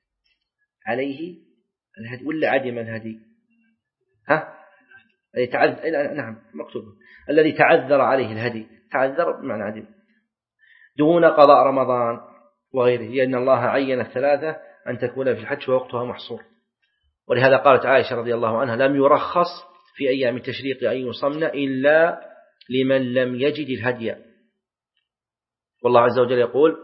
عليه الهدي ولا عدم الهدي؟ ها؟ الذي تعذر، نعم مكتوب، الذي تعذر عليه الهدي، تعذر بمعنى عدم، دون قضاء رمضان وغيره، لأن الله عين الثلاثة أن تكون في الحج ووقتها محصور. ولهذا قالت عائشة رضي الله عنها: لم يرخص في أيام التشريق أن يصمن إلا لمن لم يجد الهدي. والله عز وجل يقول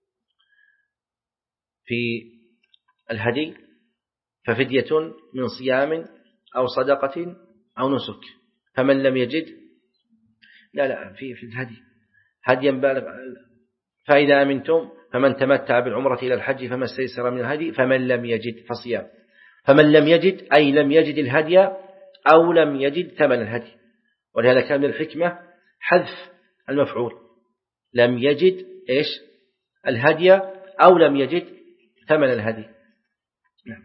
في الهدي: ففدية من صيام أو صدقة أو نسك، فمن لم يجد، لا لا في في الهدي هديا بالغ، فإذا أمنتم فمن تمتع بالعمرة إلى الحج فما استيسر من الهدي فمن لم يجد فصيام. فمن لم يجد أي لم يجد الهدي أو لم يجد ثمن الهدي. ولهذا كان من الحكمة حذف المفعول، لم يجد إيش؟ الهدي أو لم يجد ثمن الهدي. نعم.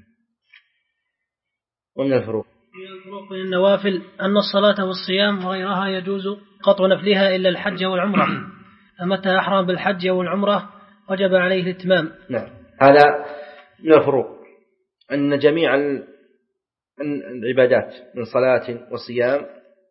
ومن الفروق من الفروق بين النوافل أن الصلاة والصيام وغيرها يجوز قطع نفلها إلا الحج والعمرة، فمتى أحرم بالحج والعمرة وجب عليه الإتمام. نعم، هذا من الفروق أن جميع العبادات من صلاة وصيام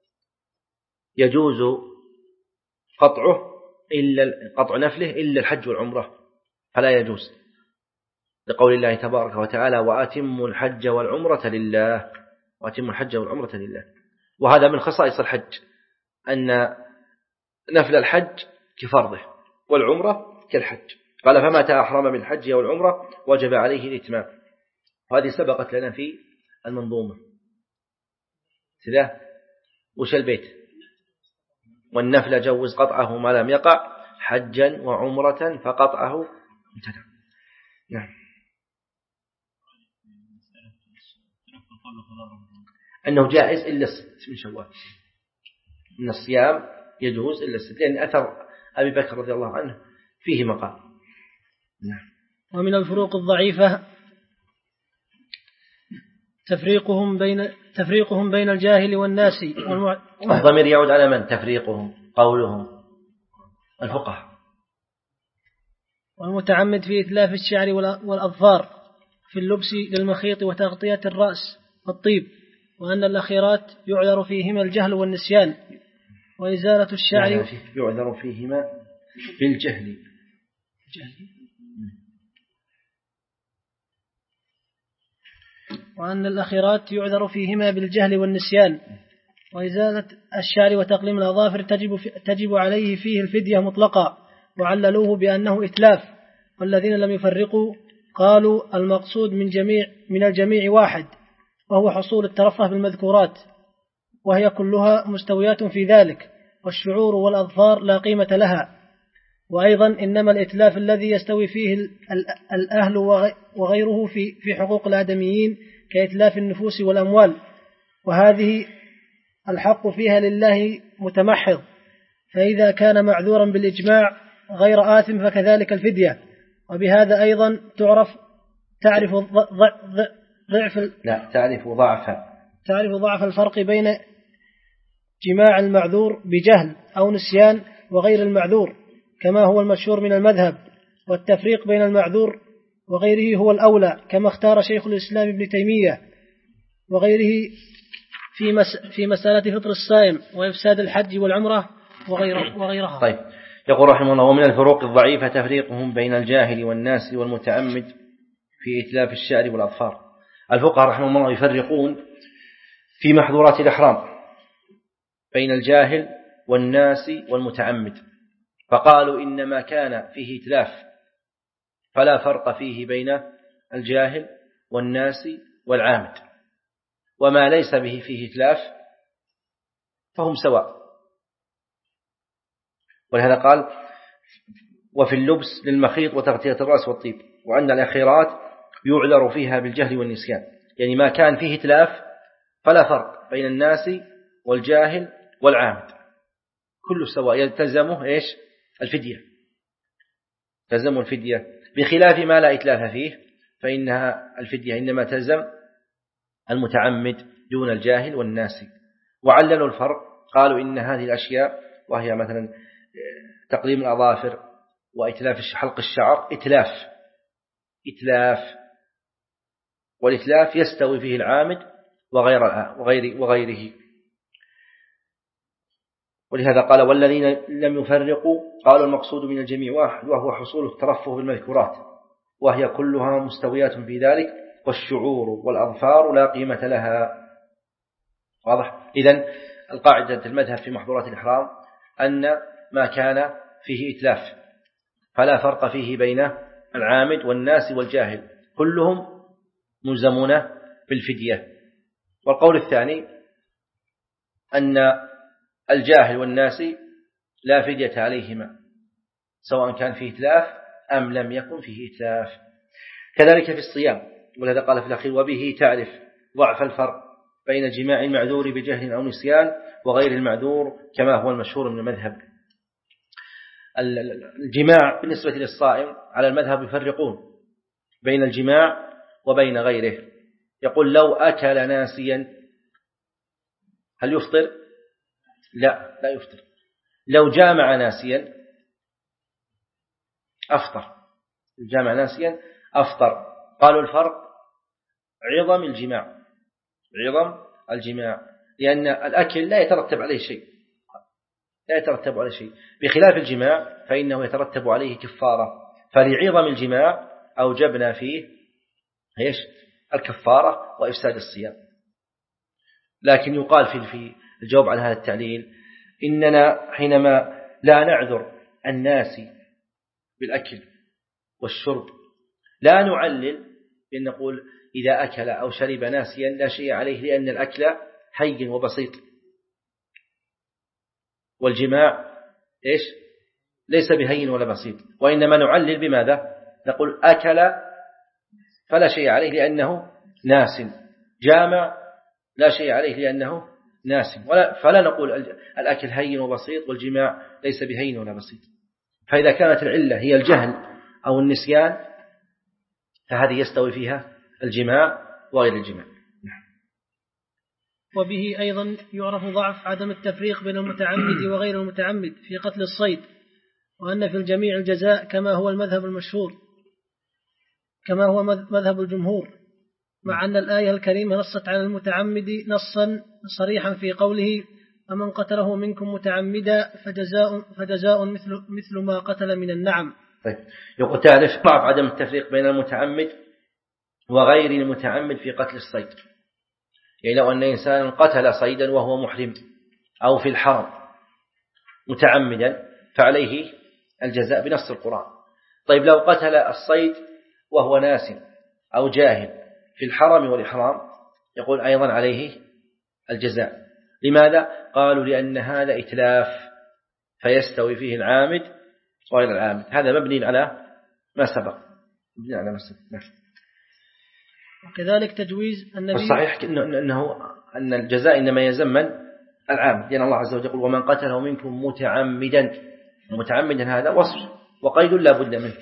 يجوز قطعه إلا قطع نفله إلا الحج والعمرة، فلا يجوز، لقول الله تبارك وتعالى: وأتموا الحج والعمرة لله، وأتموا الحج والعمرة لله. وهذا من خصائص الحج أن نفل الحج كفرضه والعمرة كالحج. قال: فمتى أحرم بالحج والعمرة وجب عليه الإتمام. وهذه سبقت لنا في المنظومة كذا. وش البيت؟ والنفل جوز قطعه ما لم يقع حجا وعمرة فقطعه مبتدأ. نعم. أنه جائز إلا الست من شوال، من الصيام يجوز إلا الست، لأن أثر أبي بكر رضي الله عنه فيه مقال. نعم. ومن الفروق الضعيفة تفريقهم بين تفريقهم بين الجاهل والناس. الضمير يعود على من؟ تفريقهم، قولهم الفقهاء. والمتعمد في إتلاف الشعر والأظفار في اللبس للمخيط وتغطية الرأس والطيب، وأن الأخيرات يعذر فيهما الجهل والنسيان وإزالة الشعر يعذر فيهما بالجهل وأن الأخيرات يعذر فيهما بالجهل والنسيان وإزالة الشعر وتقليم الأظافر تجب, تجب عليه فيه الفدية مطلقا، وعللوه بأنه إتلاف. والذين لم يفرقوا قالوا المقصود من جميع من الجميع واحد، وهو حصول الترفه بالمذكورات، وهي كلها مستويات في ذلك، والشعور والأظفار لا قيمة لها. وأيضا إنما الإتلاف الذي يستوي فيه الأهل وغيره في في حقوق الآدميين كإتلاف النفوس والأموال، وهذه الحق فيها لله متمحض، فإذا كان معذورا بالإجماع غير آثم فكذلك الفدية. وبهذا أيضا تعرف تعرف ضعف لا تعرف ضعف تعرف ضعف الفرق بين جماع المعذور بجهل أو نسيان وغير المعذور، كما هو المشهور من المذهب. والتفريق بين المعذور وغيره هو الأولى، كما اختار شيخ الإسلام ابن تيمية وغيره في مس في مسألة فطر الصائم وإفساد الحج والعمرة وغيرها. طيب، يقول رحمه الله: ومن الفروق الضعيفة تفريقهم بين الجاهل والناس والمتعمد في إتلاف الشعر والأظفار. الفقهاء رحمه الله يفرقون في محظورات الإحرام بين الجاهل والناس والمتعمد، فقالوا إنما كان فيه إتلاف فلا فرق فيه بين الجاهل والناس والعامد، وما ليس به فيه إتلاف فهم سواء. ولهذا قال: وفي اللبس للمخيط وتغطية الرأس والطيب، وأن الأخيرات يعذر فيها بالجهل والنسيان، يعني ما كان فيه إتلاف فلا فرق بين الناس والجاهل والعامد، كله سواء، يلتزمه إيش؟ الفدية، تلزم الفدية، بخلاف ما لا إتلاف فيه فإنها الفدية إنما تلزم المتعمد دون الجاهل والناس. وعللوا الفرق، قالوا إن هذه الأشياء، وهي مثلا تقليم الأظافر وإتلاف حلق الشعر، إتلاف إتلاف والإتلاف يستوي فيه العامد وغير وغير وغيره. ولهذا قال: والذين لم يفرقوا قالوا المقصود من الجميع واحد، وهو حصول الترفه بالمذكورات، وهي كلها مستويات في ذلك، والشعور والأظفار لا قيمة لها. واضح؟ إذن القاعدة المذهب في محظورات الإحرام أن ما كان فيه إتلاف فلا فرق فيه بين العامد والناس والجاهل، كلهم ملزمون بالفدية. والقول الثاني أن الجاهل والناس لا فدية عليهما، سواء كان فيه إتلاف أم لم يكن فيه إتلاف. كذلك في الصيام، ولهذا قال في الأخير: وبه تعرف ضعف الفرق بين جماع المعذور بجهل أو نسيان وغير المعذور، كما هو المشهور من المذهب. الجماع بالنسبة للصائم على المذهب يفرقون بين الجماع وبين غيره. يقول: لو أكل ناسيا هل يفطر؟ لا لا يفطر. لو جامع ناسيا أفطر. جامع ناسيا أفطر. قالوا الفرق عظم الجماع، عظم الجماع، لأن الأكل لا يترتب عليه شيء، لا يترتب عليه شيء، بخلاف الجماع فإنه يترتب عليه كفارة. فلعظم الجماع أوجبنا فيه إيش؟ الكفارة وإفساد الصيام. لكن يقال في في الجواب على هذا التعليل إننا حينما لا نعذر الناس بالأكل والشرب لا نعلل بأن نقول إذا أكل أو شرب ناسيا لا شيء عليه، لأن الأكل حي وبسيط، والجماع إيش؟ ليس بهين ولا بسيط، وإنما نعلل بماذا؟ نقول أكل فلا شيء عليه لأنه ناس، جامع لا شيء عليه لأنه ناس، ولا فلا نقول الأكل هين وبسيط والجماع ليس بهين ولا بسيط. فإذا كانت العلة هي الجهل أو النسيان فهذه يستوي فيها الجماع وغير الجماع. وبه أيضا يعرف ضعف عدم التفريق بين المتعمد وغير المتعمد في قتل الصيد، وأن في الجميع الجزاء كما هو المذهب المشهور كما هو مذهب الجمهور، مع أن الآية الكريمة نصت على المتعمد نصا صريحا في قوله فمن قتله منكم متعمدا فجزاء, فجزاء مثل, مثل ما قتل من النعم. طيب. يقول تعرف ضعف عدم التفريق بين المتعمد وغير المتعمد في قتل الصيد، يعني لو أن إنسان قتل صيدا وهو محرم أو في الحرم متعمدا فعليه الجزاء بنص القرآن. طيب لو قتل الصيد وهو ناس أو جاهل في الحرم والإحرام يقول أيضا عليه الجزاء. لماذا؟ قالوا لأن هذا إتلاف فيستوي فيه العامد وغير العامد. هذا مبني على ما سبق، مبني على ما سبق. وكذلك تجويز النبي الصحيح أنه أن الجزاء إنما يزمن العامد، لأن الله عز وجل يقول ومن قتله منكم متعمدا. متعمدا هذا وصف وقيد لا بد منه.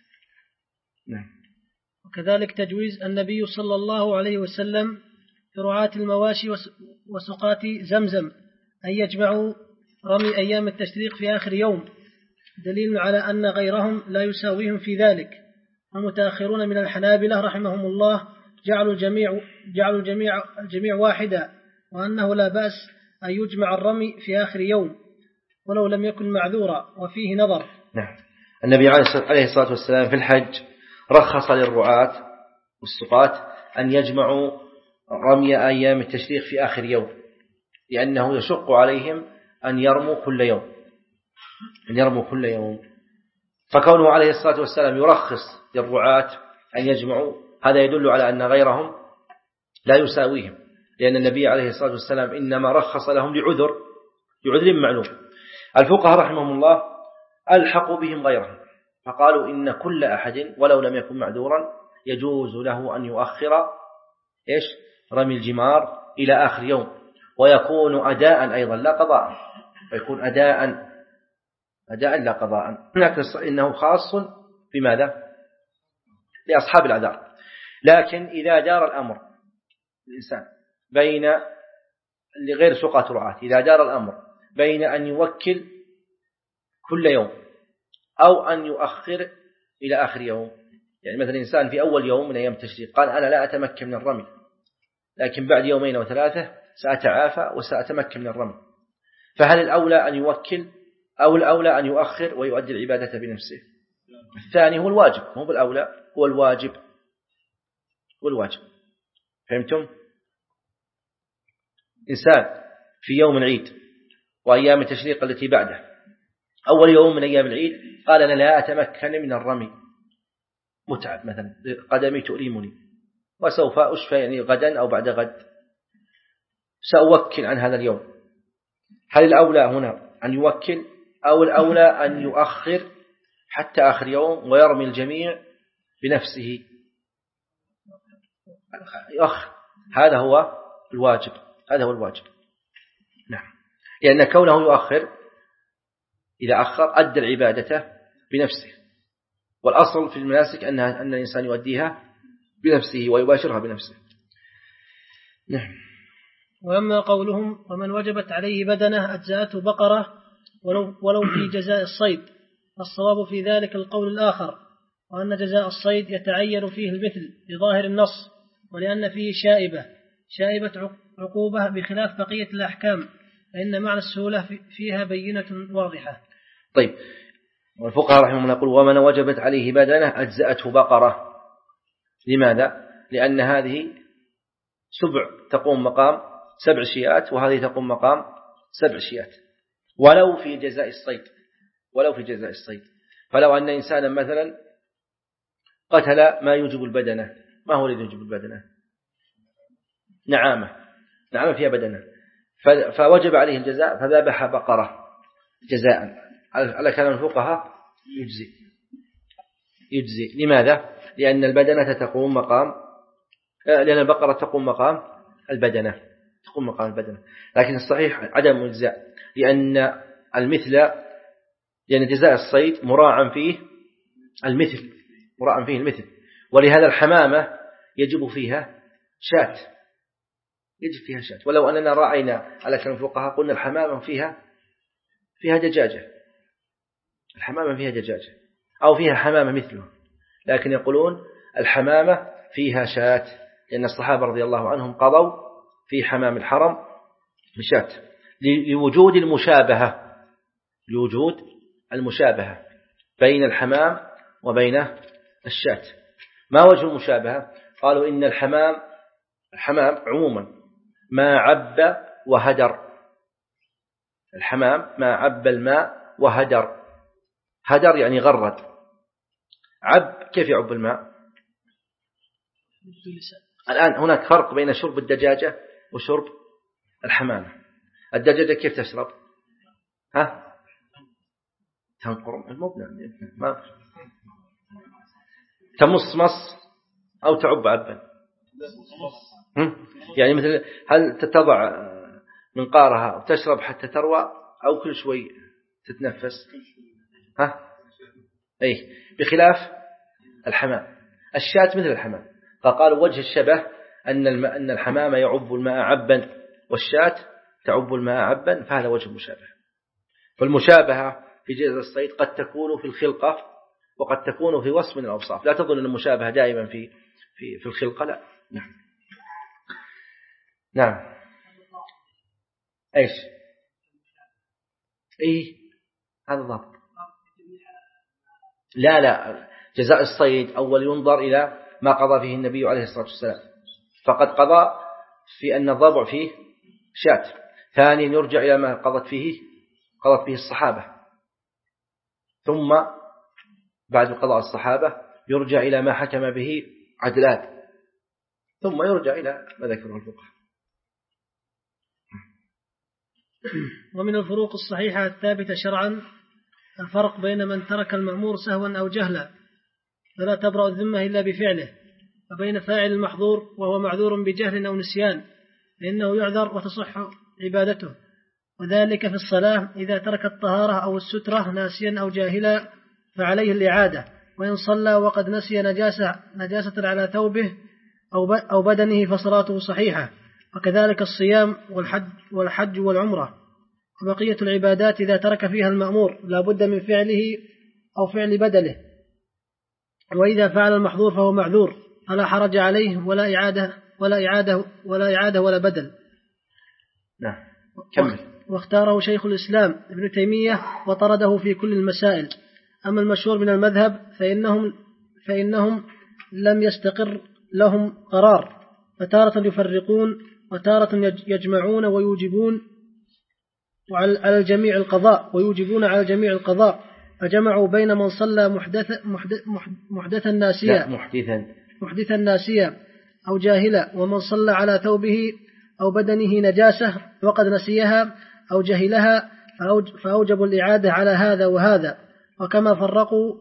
نعم. وكذلك تجويز النبي صلى الله عليه وسلم في رعاة المواشي وسقاة زمزم أن يجمعوا رمي أيام التشريق في آخر يوم، دليل على أن غيرهم لا يساويهم في ذلك. المتأخرون من الحنابلة رحمهم الله جعلوا الجميع, جعلوا الجميع, الجميع واحدا، وأنه لا بأس أن يجمع الرمي في آخر يوم ولو لم يكن معذورا، وفيه نظر. نعم. النبي عليه الصلاة والسلام في الحج رخص للرعاة والسقاة أن يجمعوا رمي أيام التشريق في آخر يوم، لأنه يشق عليهم أن يرموا كل يوم أن يرموا كل يوم فكونه عليه الصلاة والسلام يرخص للرعاة أن يجمعوا هذا يدل على أن غيرهم لا يساويهم، لأن النبي عليه الصلاة والسلام إنما رخص لهم لعذر لعذر معلوم. الفقهاء رحمهم الله ألحقوا بهم غيرهم فقالوا إن كل أحد ولو لم يكن معذورا يجوز له أن يؤخر إيش رمي الجمار إلى آخر يوم، ويكون أداء أيضا لا قضاء، ويكون أداء أداء لا قضاء. هناك إنه خاص بماذا؟ لأصحاب العذار. لكن إذا دار الأمر الإنسان بين لغير سقاة رعاة، إذا دار الأمر بين أن يوكل كل يوم أو أن يؤخر إلى آخر يوم، يعني مثلا إنسان في أول يوم من أيام التشريق قال أنا لا أتمكن من الرمي، لكن بعد يومين أو ثلاثة سأتعافى وسأتمكن من الرمي، فهل الأولى أن يوكل أو الأولى أن يؤخر ويؤدي العبادة بنفسه؟ الثاني هو الواجب، مو بالأولى، هو الواجب هو الواجب. فهمتم؟ إنسان في يوم العيد وأيام التشريق التي بعده أول يوم من أيام العيد قال أنا لا أتمكن من الرمي، متعب مثلا قدمي تؤلمني وسوف أشفى يعني غدا أو بعد غد، سأوكل عن هذا اليوم. هل الأولى هنا أن يوكل أو الأولى أن يؤخر حتى آخر يوم ويرمي الجميع بنفسه؟ يؤخر، هذا هو الواجب هذا هو الواجب. نعم، لأن كونه يؤخر إذا أخر أدى العبادة بنفسه، والأصل في المناسك أن أن الإنسان يؤديها بنفسه ويباشرها بنفسه. نعم. وأما قولهم ومن وجبت عليه بدنه أجزأته بقرة ولو, ولو في جزاء الصيد، الصواب في ذلك القول الآخر، وأن جزاء الصيد يتعين فيه المثل بظاهر النص، ولأن فيه شائبة شائبة عقوبة بخلاف بقية الأحكام، فإن معنى السهولة فيها بينة واضحة. طيب، والفقهاء رحمهم الله يقول ومن وجبت عليه بدنه أجزأته بقرة. لماذا؟ لأن هذه سبع تقوم مقام سبع شيات، وهذه تقوم مقام سبع شيات ولو في جزاء الصيد ولو في جزاء الصيد فلو أن إنسانا مثلا قتل ما يوجب البدنة، ما هو الذي يوجب البدنة؟ نعامة نعامة فيها بدنة، فوجب عليه الجزاء فذبح بقرة جزاء على كلام الفقهاء يجزي يجزي. لماذا؟ لأن البدنة تقوم مقام لأن البقرة تقوم مقام البدنة تقوم مقام البدنة لكن الصحيح عدم إجزاء، لأن المثل لأن جزاء الصيد مراعى فيه المثل مراعى فيه المثل ولهذا الحمامة يجب فيها شاة يجب فيها شاة. ولو أننا رأينا على كلام الفقهاء قلنا الحمامة فيها فيها دجاجة الحمامة فيها دجاجة أو فيها حمامة مثله، لكن يقولون الحمامة فيها شاة لأن الصحابة رضي الله عنهم قضوا في حمام الحرم بشاة لوجود المشابهة لوجود المشابهة بين الحمام وبين الشاة. ما وجه المشابهة؟ قالوا إن الحمام الحمام عموما ما عب وهدر الحمام ما عب الماء وهدر هدر يعني غرد عب كيف يعب الماء؟ الآن هناك فرق بين شرب الدجاجة وشرب الحمامة. الدجاجة كيف تشرب؟ ها؟ تنقر المبنى ما تمص مص أو تعب عبا يعني مثل هل تتضع منقارها وتشرب حتى تروى أو كل شوي تتنفس؟ ها؟ أي بخلاف الحمام. الشاة مثل الحمام، فقالوا وجه الشبه أن الماء أن الحمام يعب الماء عبا والشاة تعب الماء عبا، فهذا وجه المشابهة. فالمشابهة في جزء الصيد قد تكون في الخلقة وقد تكون في وصف من الأوصاف. لا تظن أن المشابهة دائما في في في الخلقة، لا. نعم نعم ايش ايه هذا ضبط. لا لا جزاء الصيد أول ينظر إلى ما قضى فيه النبي عليه الصلاة والسلام، فقد قضى في أن الضبع فيه شاة. ثانيا يرجع إلى ما قضت فيه قضت فيه الصحابة، ثم بعد قضاء الصحابة يرجع إلى ما حكم به عدلان، ثم يرجع إلى ما ذكره الفقهاء. ومن الفروق الصحيحة الثابتة شرعا الفرق بين من ترك المأمور سهوا أو جهلا فلا تبرأ الذمة إلا بفعله، وبين فاعل المحظور وهو معذور بجهل أو نسيان فإنه يعذر وتصح عبادته، وذلك في الصلاة إذا ترك الطهارة أو السترة ناسيا أو جاهلا فعليه الإعادة، وإن صلى وقد نسي نجاسة, نجاسة على ثوبه أو بدنه فصلاته صحيحة، وكذلك الصيام والحج, والحج والعمرة. وبقية العبادات إذا ترك فيها المأمور لا بد من فعله أو فعل بدله، وإذا فعل المحظور فهو معذور فلا حرج عليه ولا إعادة ولا إعادة ولا إعادة ولا بدل. نعم كمل. واختاره شيخ الإسلام ابن تيمية وطرده في كل المسائل. أما المشهور من المذهب فإنهم, فإنهم لم يستقر لهم قرار، فتارة يفرقون وتارة يجمعون ويوجبون على الجميع القضاء ويوجبون على الجميع القضاء، فجمعوا بين من صلى محدثا محدثا ناسيا محدثا محدثا ناسيا أو جاهلا، ومن صلى على ثوبه أو بدنه نجاسة وقد نسيها أو جهلها فأوجبوا الإعادة على هذا وهذا. وكما فرقوا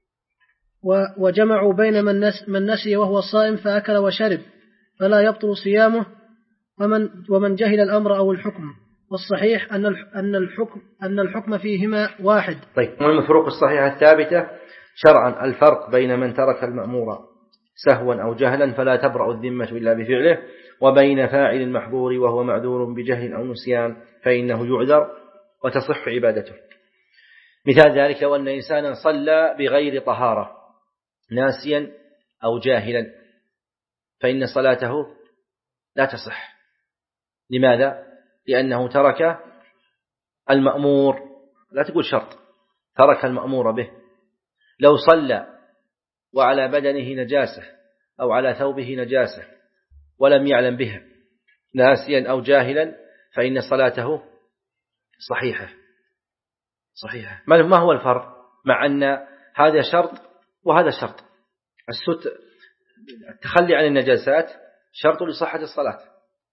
وجمعوا بين من نسي وهو صائم فأكل وشرب فلا يبطل صيامه ومن, ومن جهل الأمر أو الحكم، والصحيح أن أن الحكم أن الحكم فيهما واحد. طيب من الفروق الصحيحة الثابتة شرعا الفرق بين من ترك المأمور سهوا أو جهلا فلا تبرأ الذمة إلا بفعله، وبين فاعل المحظور وهو معذور بجهل أو نسيان فإنه يعذر وتصح عبادته. مثال ذلك لو أن إنسانا صلى بغير طهارة ناسيا أو جاهلا فإن صلاته لا تصح. لماذا؟ لأنه ترك المأمور، لا تقول شرط، ترك المأمور به. لو صلى وعلى بدنه نجاسة أو على ثوبه نجاسة ولم يعلم بها ناسيا أو جاهلا فإن صلاته صحيحة صحيحة. ما هو الفرق؟ مع أن هذا شرط وهذا شرط. الست التخلي عن النجاسات شرط لصحة الصلاة،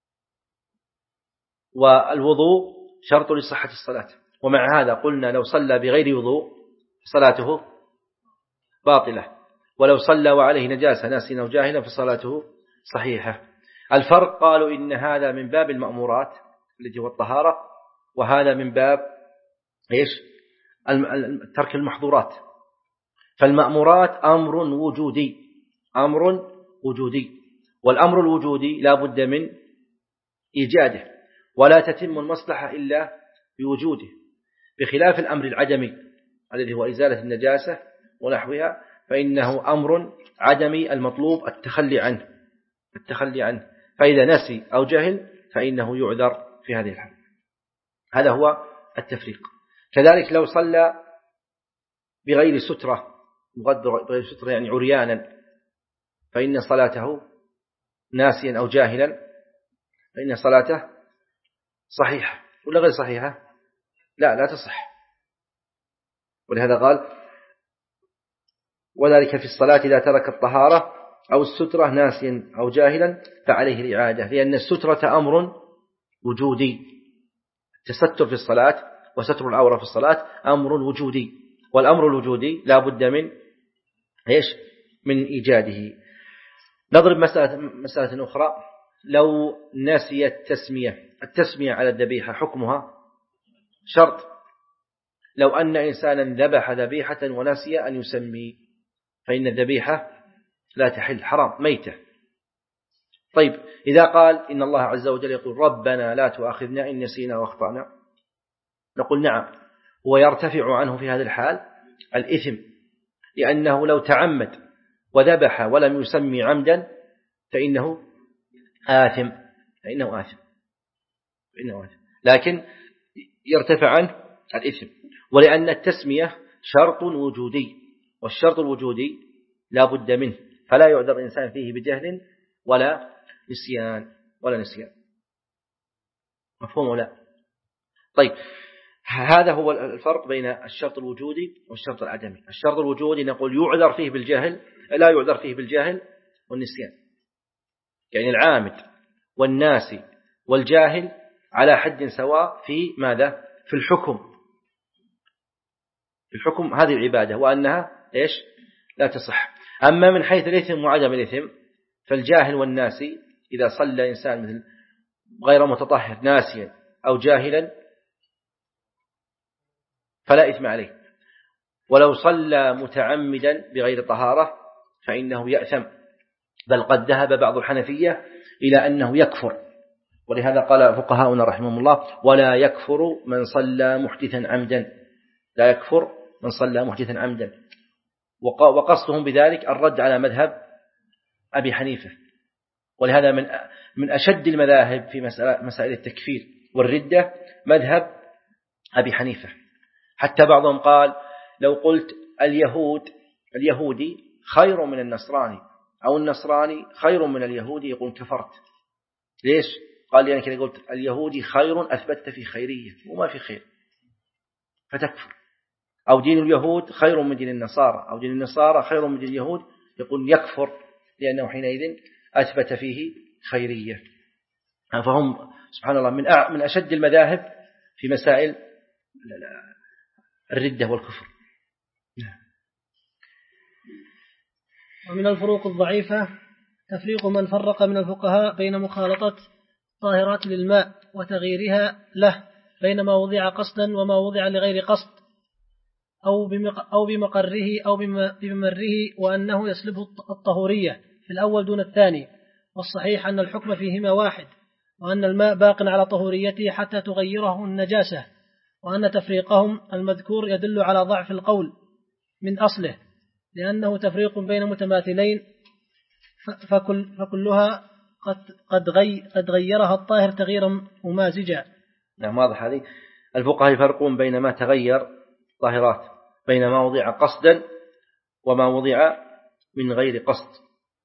والوضوء شرط لصحة الصلاة، ومع هذا قلنا لو صلى بغير وضوء صلاته باطلة. ولو صلى وعليه نجاسة ناسيا أو جاهلا فصلاته صحيحة. الفرق قالوا إن هذا من باب المأمورات التي هو الطهارة، وهذا من باب إيش؟ ترك المحظورات. فالمأمورات أمر وجودي، أمر وجودي، والأمر الوجودي لا بد من إيجاده، ولا تتم المصلحة إلا بوجوده، بخلاف الأمر العدمي الذي هو إزالة النجاسة ونحوها، فإنه أمر عدمي المطلوب التخلي عنه التخلي عنه فإذا نسي أو جهل فإنه يعذر في هذه الحال. هذا هو التفريق. كذلك لو صلى بغير سترة، بغير سترة يعني عريانا، فإن صلاته ناسيا أو جاهلا فإن صلاته صحيحة ولا غير صحيحة؟ لا لا تصح. ولهذا قال وذلك في الصلاة إذا ترك الطهارة أو السترة ناسيا أو جاهلا فعليه الإعادة، لأن السترة أمر وجودي، التستر في الصلاة وستر العورة في الصلاة أمر وجودي، والأمر الوجودي لا بد من إيش؟ من إيجاده. نضرب مسألة, مسألة أخرى. لو نسي التسمية، التسمية على الذبيحة حكمها شرط. لو أن إنسانا ذبح ذبيحة ونسي أن يسمي فإن الذبيحة لا تحل، حرام ميتة. طيب إذا قال إن الله عز وجل يقول ربنا لا تؤاخذنا إن نسينا واخطأنا، نقول نعم، هو يرتفع عنه في هذا الحال الإثم، لأنه لو تعمد وذبح ولم يسمي عمدا فإنه آثم فإنه آثم فإنه آثم لكن يرتفع عنه الإثم، ولأن التسمية شرط وجودي، والشرط الوجودي لا بد منه، فلا يعذر الإنسان فيه بجهل ولا نسيان ولا نسيان. مفهوم ولا؟ طيب هذا هو الفرق بين الشرط الوجودي والشرط العدمي. الشرط الوجودي نقول يعذر فيه بالجهل، لا يعذر فيه بالجهل والنسيان، يعني العامد والناسي والجاهل على حد سواء في ماذا؟ في الحكم، في الحكم هذه العبادة، وأنها إيش؟ لا تصح. أما من حيث الإثم وعدم الإثم فالجاهل والناسي إذا صلى إنسان مثل غير متطهر ناسيا أو جاهلا فلا إثم عليه، ولو صلى متعمدا بغير طهارة فإنه يأثم، بل قد ذهب بعض الحنفية إلى أنه يكفر، ولهذا قال فقهاؤنا رحمهم الله ولا يكفر من صلى محدثا عمدا، لا يكفر من صلى محدثا عمدا، وقصدهم بذلك الرد على مذهب أبي حنيفة. ولهذا من من أشد المذاهب في مسائل التكفير والردة مذهب أبي حنيفة، حتى بعضهم قال لو قلت اليهود اليهودي خير من النصراني أو النصراني خير من اليهودي يقول كفرت. ليش؟ قال لي أنا كده قلت اليهودي خير أثبتت في خيرية وما في خير فتكفر، أو دين اليهود خير من دين النصارى أو دين النصارى خير من دين اليهود يقول يكفر، لأنه حينئذ أثبت فيه خيرية. فهم سبحان الله من من أشد المذاهب في مسائل الردة والكفر. ومن الفروق الضعيفة تفريق من فرق من الفقهاء بين مخالطة طاهرات للماء وتغييرها له بين ما وضع قصدا وما وضع لغير قصد أو بمقره أو بممره، وأنه يسلبه الطهورية في الأول دون الثاني، والصحيح أن الحكم فيهما واحد، وأن الماء باق على طهوريته حتى تغيره النجاسة، وأن تفريقهم المذكور يدل على ضعف القول من أصله، لأنه تفريق بين متماثلين فكل فكلها قد قد, غي قد غيرها الطاهر تغييرا ممازجا. نعم واضح. هذه الفقهاء يفرقون بين ما تغير طاهرات، بين ما وضع قصدا وما وضع من غير قصد،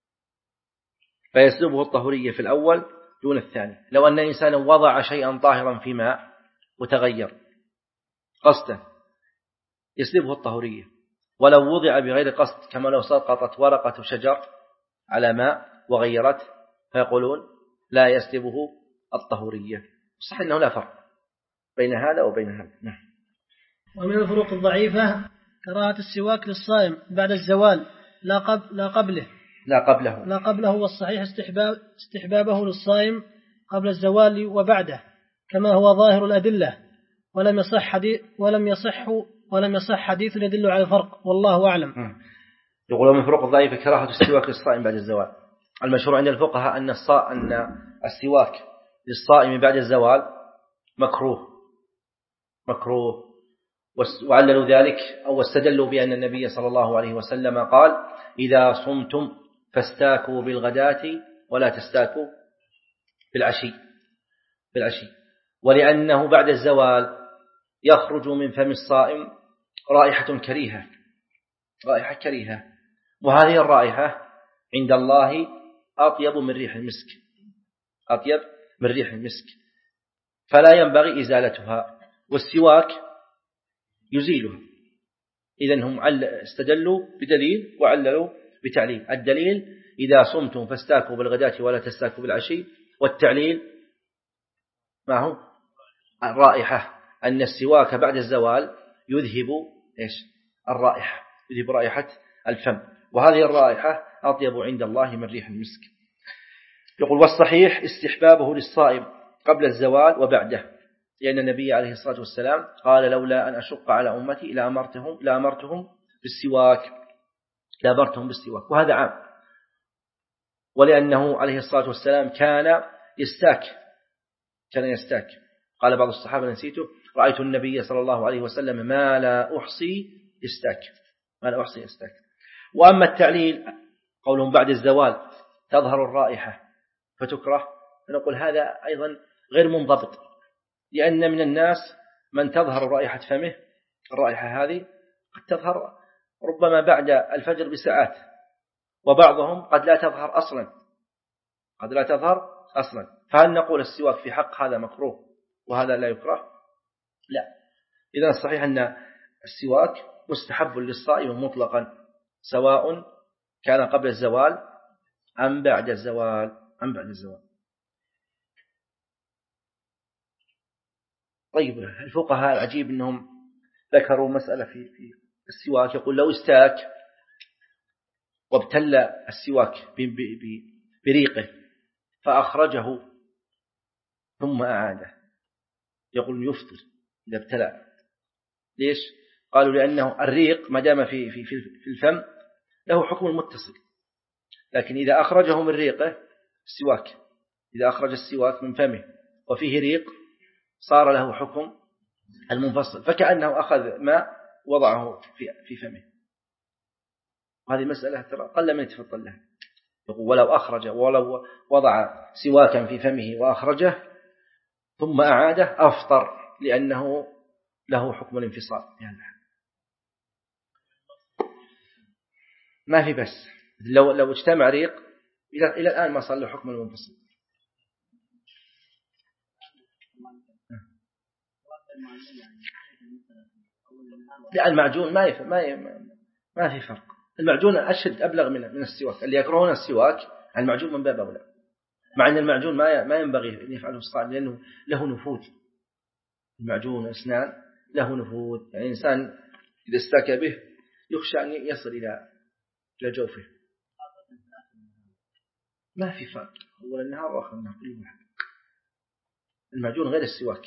فيسلبه الطهورية في الأول دون الثاني. لو أن إنسانا وضع شيئا طاهرا في ماء وتغير قصدا يسلبه الطهورية، ولو وضع بغير قصد كما لو سقطت ورقة شجر على ماء وغيرت فيقولون لا يسلبه الطهورية. صح أنه لا فرق بين هذا وبين هذا. نعم. ومن الفروق الضعيفة كراهة السواك للصائم بعد الزوال لا, قبل لا قبله لا قبله لا قبله والصحيح استحباب استحبابه للصائم قبل الزوال وبعده كما هو ظاهر الأدلة ولم يصح حديث ولم يصح ولم يصح حديث يدل على الفرق والله أعلم. يقول من فروق الضعيف كراهة السواك للصائم بعد الزوال. المشهور عند الفقهاء أن أن السواك للصائم بعد الزوال مكروه مكروه وعللوا ذلك أو استدلوا بأن النبي صلى الله عليه وسلم قال إذا صمتم فاستاكوا بالغداة ولا تستاكوا بالعشي بالعشي ولأنه بعد الزوال يخرج من فم الصائم رائحة كريهة رائحة كريهة وهذه الرائحة عند الله أطيب من ريح المسك أطيب من ريح المسك فلا ينبغي إزالتها والسواك يزيلها. إذن هم استدلوا بدليل وعللوا بتعليل. الدليل إذا صمتم فاستاكوا بالغداة ولا تستاكوا بالعشي والتعليل ما هو الرائحة أن السواك بعد الزوال يذهب إيش الرائحة يذهب رائحة الفم وهذه الرائحة أطيب عند الله من ريح المسك. يقول والصحيح استحبابه للصائم قبل الزوال وبعده لأن النبي عليه الصلاة والسلام قال لولا أن أشق على أمتي لأمرتهم لأمرتهم بالسواك لأمرتهم بالسواك وهذا عام ولأنه عليه الصلاة والسلام كان يستاك كان يستاك قال بعض الصحابة نسيته رأيت النبي صلى الله عليه وسلم ما لا أحصي يستاك ما لا أحصي يستاك. وأما التعليل قولهم بعد الزوال تظهر الرائحة فتكره فنقول هذا أيضا غير منضبط لأن من الناس من تظهر رائحة فمه الرائحة هذه قد تظهر ربما بعد الفجر بساعات وبعضهم قد لا تظهر أصلا قد لا تظهر أصلا فهل نقول السواك في حق هذا مكروه وهذا لا يكره؟ لا. إذن الصحيح أن السواك مستحب للصائم مطلقا سواء كان قبل الزوال أم بعد الزوال أم بعد الزوال. طيب الفقهاء العجيب أنهم ذكروا مسألة في في السواك يقول لو استاك وابتل السواك بريقه فأخرجه ثم أعاده يقول يفطر إذا ابتلع. ليش؟ قالوا لأنه الريق ما دام في في في الفم له حكم المتصل لكن إذا أخرجه من ريقه السواك إذا أخرج السواك من فمه وفيه ريق صار له حكم المنفصل فكأنه أخذ ماء وضعه في في فمه. وهذه مسألة ترى قل من يتفضل لها. يقول ولو أخرج ولو وضع سواكا في فمه وأخرجه ثم أعاده أفطر لأنه له حكم الانفصال يعني ما في بس لو لو اجتمع ريق إلى إلى الآن ما صار له حكم المنفصل. لا المعجون ما يف... ما ي... ما في فرق. المعجون أشد أبلغ من من السواك اللي يكرهون السواك المعجون من باب أولى مع أن المعجون ما ي... ما ينبغي أن يفعله الصائم لأنه له نفوذ. المعجون أسنان له نفوذ يعني إنسان إذا استاك به يخشى أن يصل إلى إلى جوفه. ما في فرق أول النهار وآخر النهار كل واحد. المعجون غير السواك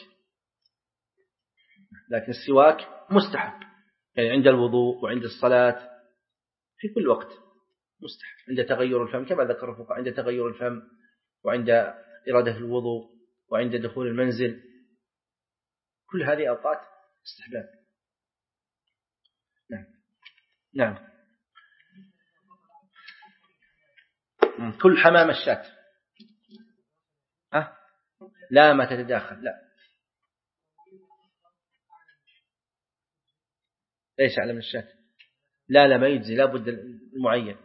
لكن السواك مستحب يعني عند الوضوء وعند الصلاة في كل وقت مستحب عند تغير الفم كما ذكر الفقهاء عند تغير الفم وعند إرادة الوضوء وعند دخول المنزل كل هذه أوقات استحباب. نعم نعم كل حمام الشاة ها لا ما تتداخل لا ليش على من الشاة لا لا ما يجزي لا بد المعين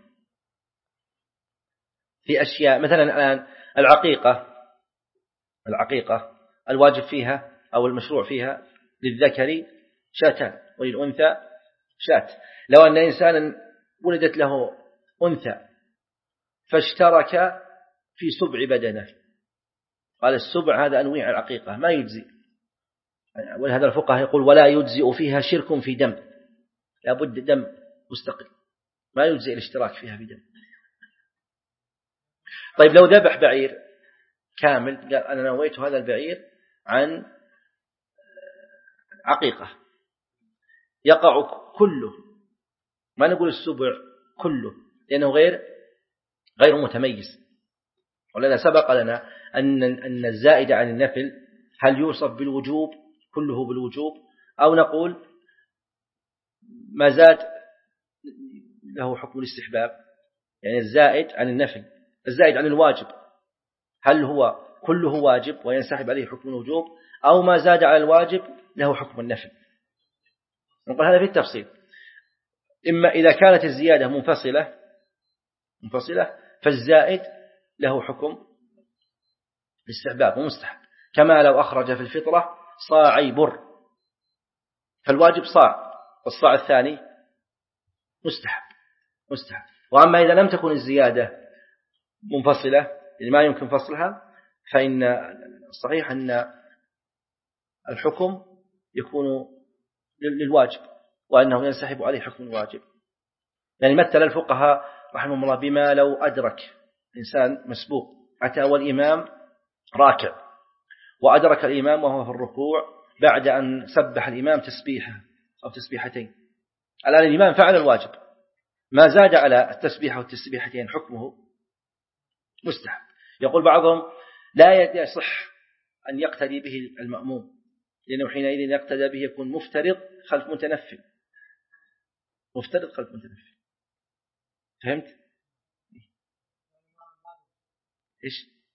في أشياء مثلا الآن العقيقة العقيقة الواجب فيها أو المشروع فيها للذكر شاتان وللأنثى شات. لو أن إنسانا ولدت له أنثى فاشترك في سبع بدنه قال السبع هذا أنواع العقيقة ما يجزي ولهذا الفقهاء يقول ولا يجزئ فيها شرك في دم لا بد دم مستقل ما يجزئ الاشتراك فيها بدم. طيب لو ذبح بعير كامل، قال أنا نويت هذا البعير عن عقيقة، يقع كله، ما نقول السبع كله لأنه غير غير متميز. ولذا سبق لنا أن أن الزائد عن النفل هل يوصف بالوجوب كله بالوجوب، أو نقول ما زاد له حكم الاستحباب، يعني الزائد عن النفل، الزائد عن الواجب هل هو كله واجب وينسحب عليه حكم الوجوب، أو ما زاد على الواجب له حكم النفل. نقول هذا في التفصيل. إما إذا كانت الزيادة منفصلة منفصلة فالزائد له حكم الاستحباب ومستحب، كما لو أخرج في الفطرة صاعي بر فالواجب صاع والصاع الثاني مستحب مستحب. وأما إذا لم تكن الزيادة منفصلة يعني ما يمكن فصلها، فإن الصحيح أن الحكم يكون للواجب وأنه ينسحب عليه حكم الواجب. يعني مثل الفقهاء رحمهم الله بما لو أدرك إنسان مسبوق أتى والإمام راكع وأدرك الإمام وهو في الركوع بعد أن سبح الإمام تسبيحة أو تسبيحتين. الآن الإمام فعل الواجب، ما زاد على التسبيحة والتسبيحتين حكمه مستحب. يقول بعضهم لا يصح أن يقتدي به المأموم، لأنه حينئذ يقتدى به يكون مفترض خلف متنفل، مفترض خلف متنفل. فهمت؟ إيش؟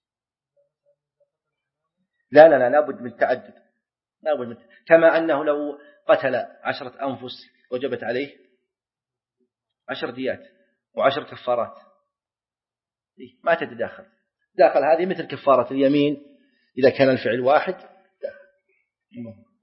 لا لا لا لابد من التعدد، لابد من كما أنه لو قتل عشرة أنفس وجبت عليه عشر ديات وعشر كفارات ما تتداخل داخل هذه مثل كفارة اليمين إذا كان الفعل واحد داخل.